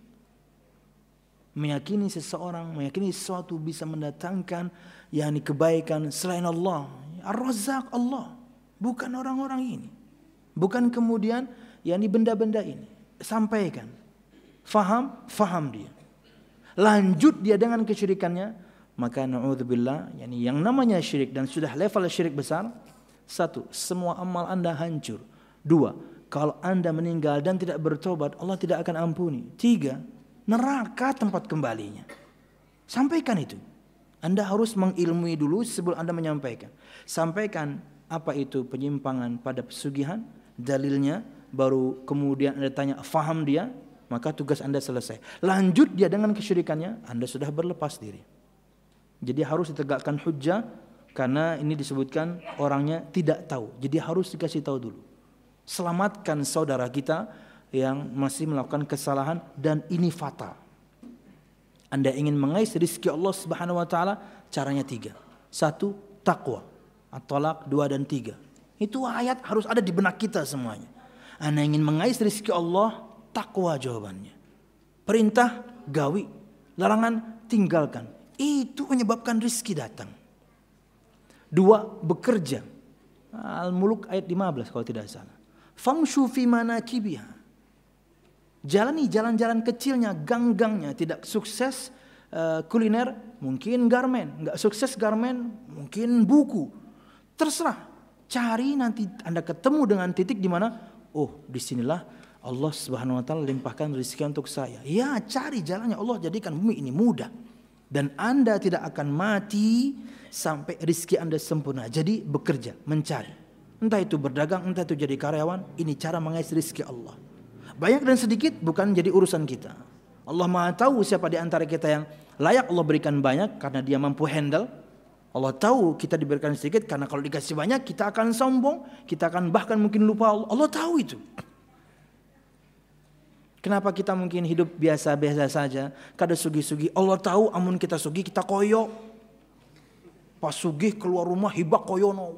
Meyakini seseorang, meyakini sesuatu bisa mendatangkan yakni kebaikan selain Allah. Ar-Razzaq Allah, bukan orang-orang ini. Bukan kemudian yakni benda-benda ini. Sampaikan. Faham? Faham dia. Lanjut dia dengan kesyirikannya, maka na'udzubillah, yakni yang namanya syirik dan sudah level syirik besar. Satu, semua amal Anda hancur. Dua, kalau Anda meninggal dan tidak bertobat, Allah tidak akan ampuni. Tiga, neraka tempat kembalinya. Sampaikan itu. Anda harus mengilmui dulu sebelum Anda menyampaikan. Sampaikan apa itu penyimpangan pada pesugihan, dalilnya, baru kemudian Anda tanya, faham dia, maka tugas Anda selesai. Lanjut dia dengan kesyirikannya, Anda sudah berlepas diri. Jadi harus ditegakkan hujjah, karena ini disebutkan orangnya tidak tahu. Jadi harus dikasih tahu dulu. Selamatkan saudara kita yang masih melakukan kesalahan dan ini fatal. Anda ingin mengais rezeki Allah Subhanahu wa taala, caranya tiga. Satu, takwa. At-Talaq dua dan tiga. Itu ayat harus ada di benak kita semuanya. Anda ingin mengais rezeki Allah, takwa jawabannya. Perintah, gawi. Larangan, tinggalkan. Itu menyebabkan rezeki datang. Dua, bekerja. Al-Muluk ayat lima belas kalau tidak salah. Famshu fi manakibiha. Jalani jalan-jalan kecilnya, gang-gangnya. Tidak sukses uh, kuliner, mungkin garmen. Enggak sukses garmen, mungkin buku. Terserah. Cari nanti Anda ketemu dengan titik di mana, oh disinilah Allah Subhanahu wa taala limpahkan rezeki untuk saya. Ya, cari jalannya. Allah jadikan bumi ini mudah. Dan Anda tidak akan mati sampai rezeki Anda sempurna. Jadi bekerja, mencari. Entah itu berdagang, entah itu jadi karyawan. Ini cara mengais rezeki Allah. Banyak dan sedikit bukan jadi urusan kita. Allah Maha tahu siapa di antara kita yang layak Allah berikan banyak karena dia mampu handle. Allah tahu kita diberikan sedikit karena kalau dikasih banyak kita akan sombong, kita akan bahkan mungkin lupa Allah. Allah tahu itu. Kenapa kita mungkin hidup biasa-biasa saja, kada sugi-sugi. Allah tahu amun kita sugi kita koyo. Pas sugih keluar rumah hibak koyono.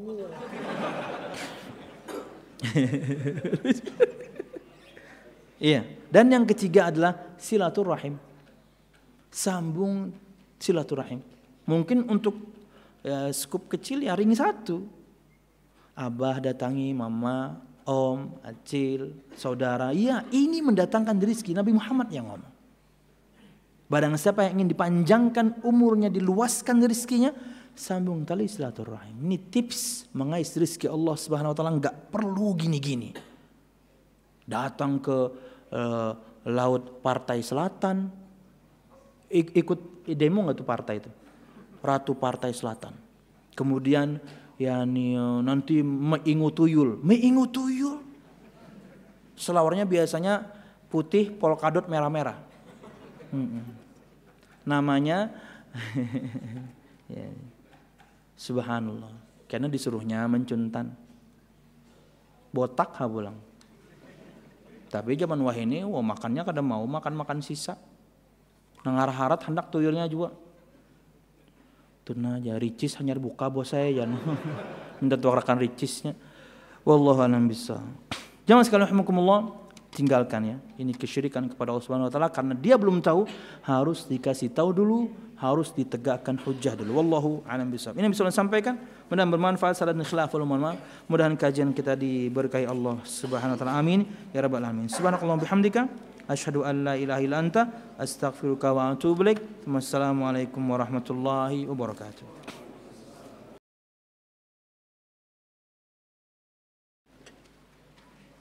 Iya, dan yang ketiga adalah silaturahim. Sambung silaturahim. Mungkin untuk ya, skup kecil ya ring satu. Abah datangi mama, om, acil, saudara. Iya, ini mendatangkan rezeki. Nabi Muhammad yang ngomong. Barang siapa yang ingin dipanjangkan umurnya, diluaskan rezekinya, sambung tali silaturahim. Ini tips mengais rezeki Allah Subhanahu wa taala, enggak perlu gini-gini. Datang ke uh, laut Partai Selatan, Ik- ikut demo nggak tuh partai itu, Ratu Partai Selatan. Kemudian ya nih, nanti meingu tuyul, meingu tuyul. Selawarnya biasanya putih, polkadot merah-merah. Hmm. Namanya, ya, subhanallah, karena disuruhnya mencuntan. botak ha pulang. Tapi zaman wahini wah makannya kada mau makan-makan sisa. Nangar-harat hendak tuyulnya juga. Tuna aja ricis hanya buka bos saya ya. Minta tuarakan ricisnya. Wallahu a'lam bishawab. Jangan sekali rahimakumullah, tinggalkan ya. Ini kesyirikan kepada Allah Subhanahu wa taala karena dia belum tahu, harus dikasih tahu dulu, harus ditegakkan hujjah dulu. Wallahu a'lam bishawab. Ini bisa saya sampaikan, mudah-mudahan bermanfaat. Salat dan khilaf wal maaf. Mudah-mudahan kajian kita diberkahi Allah Subhanahu wa taala. Amin ya rabbal alamin. Subhanakallahumma bihamdika asyhadu an la ilaha illa anta astaghfiruka wa atubu ilaik. Wassalamualaikum warahmatullahi wabarakatuh.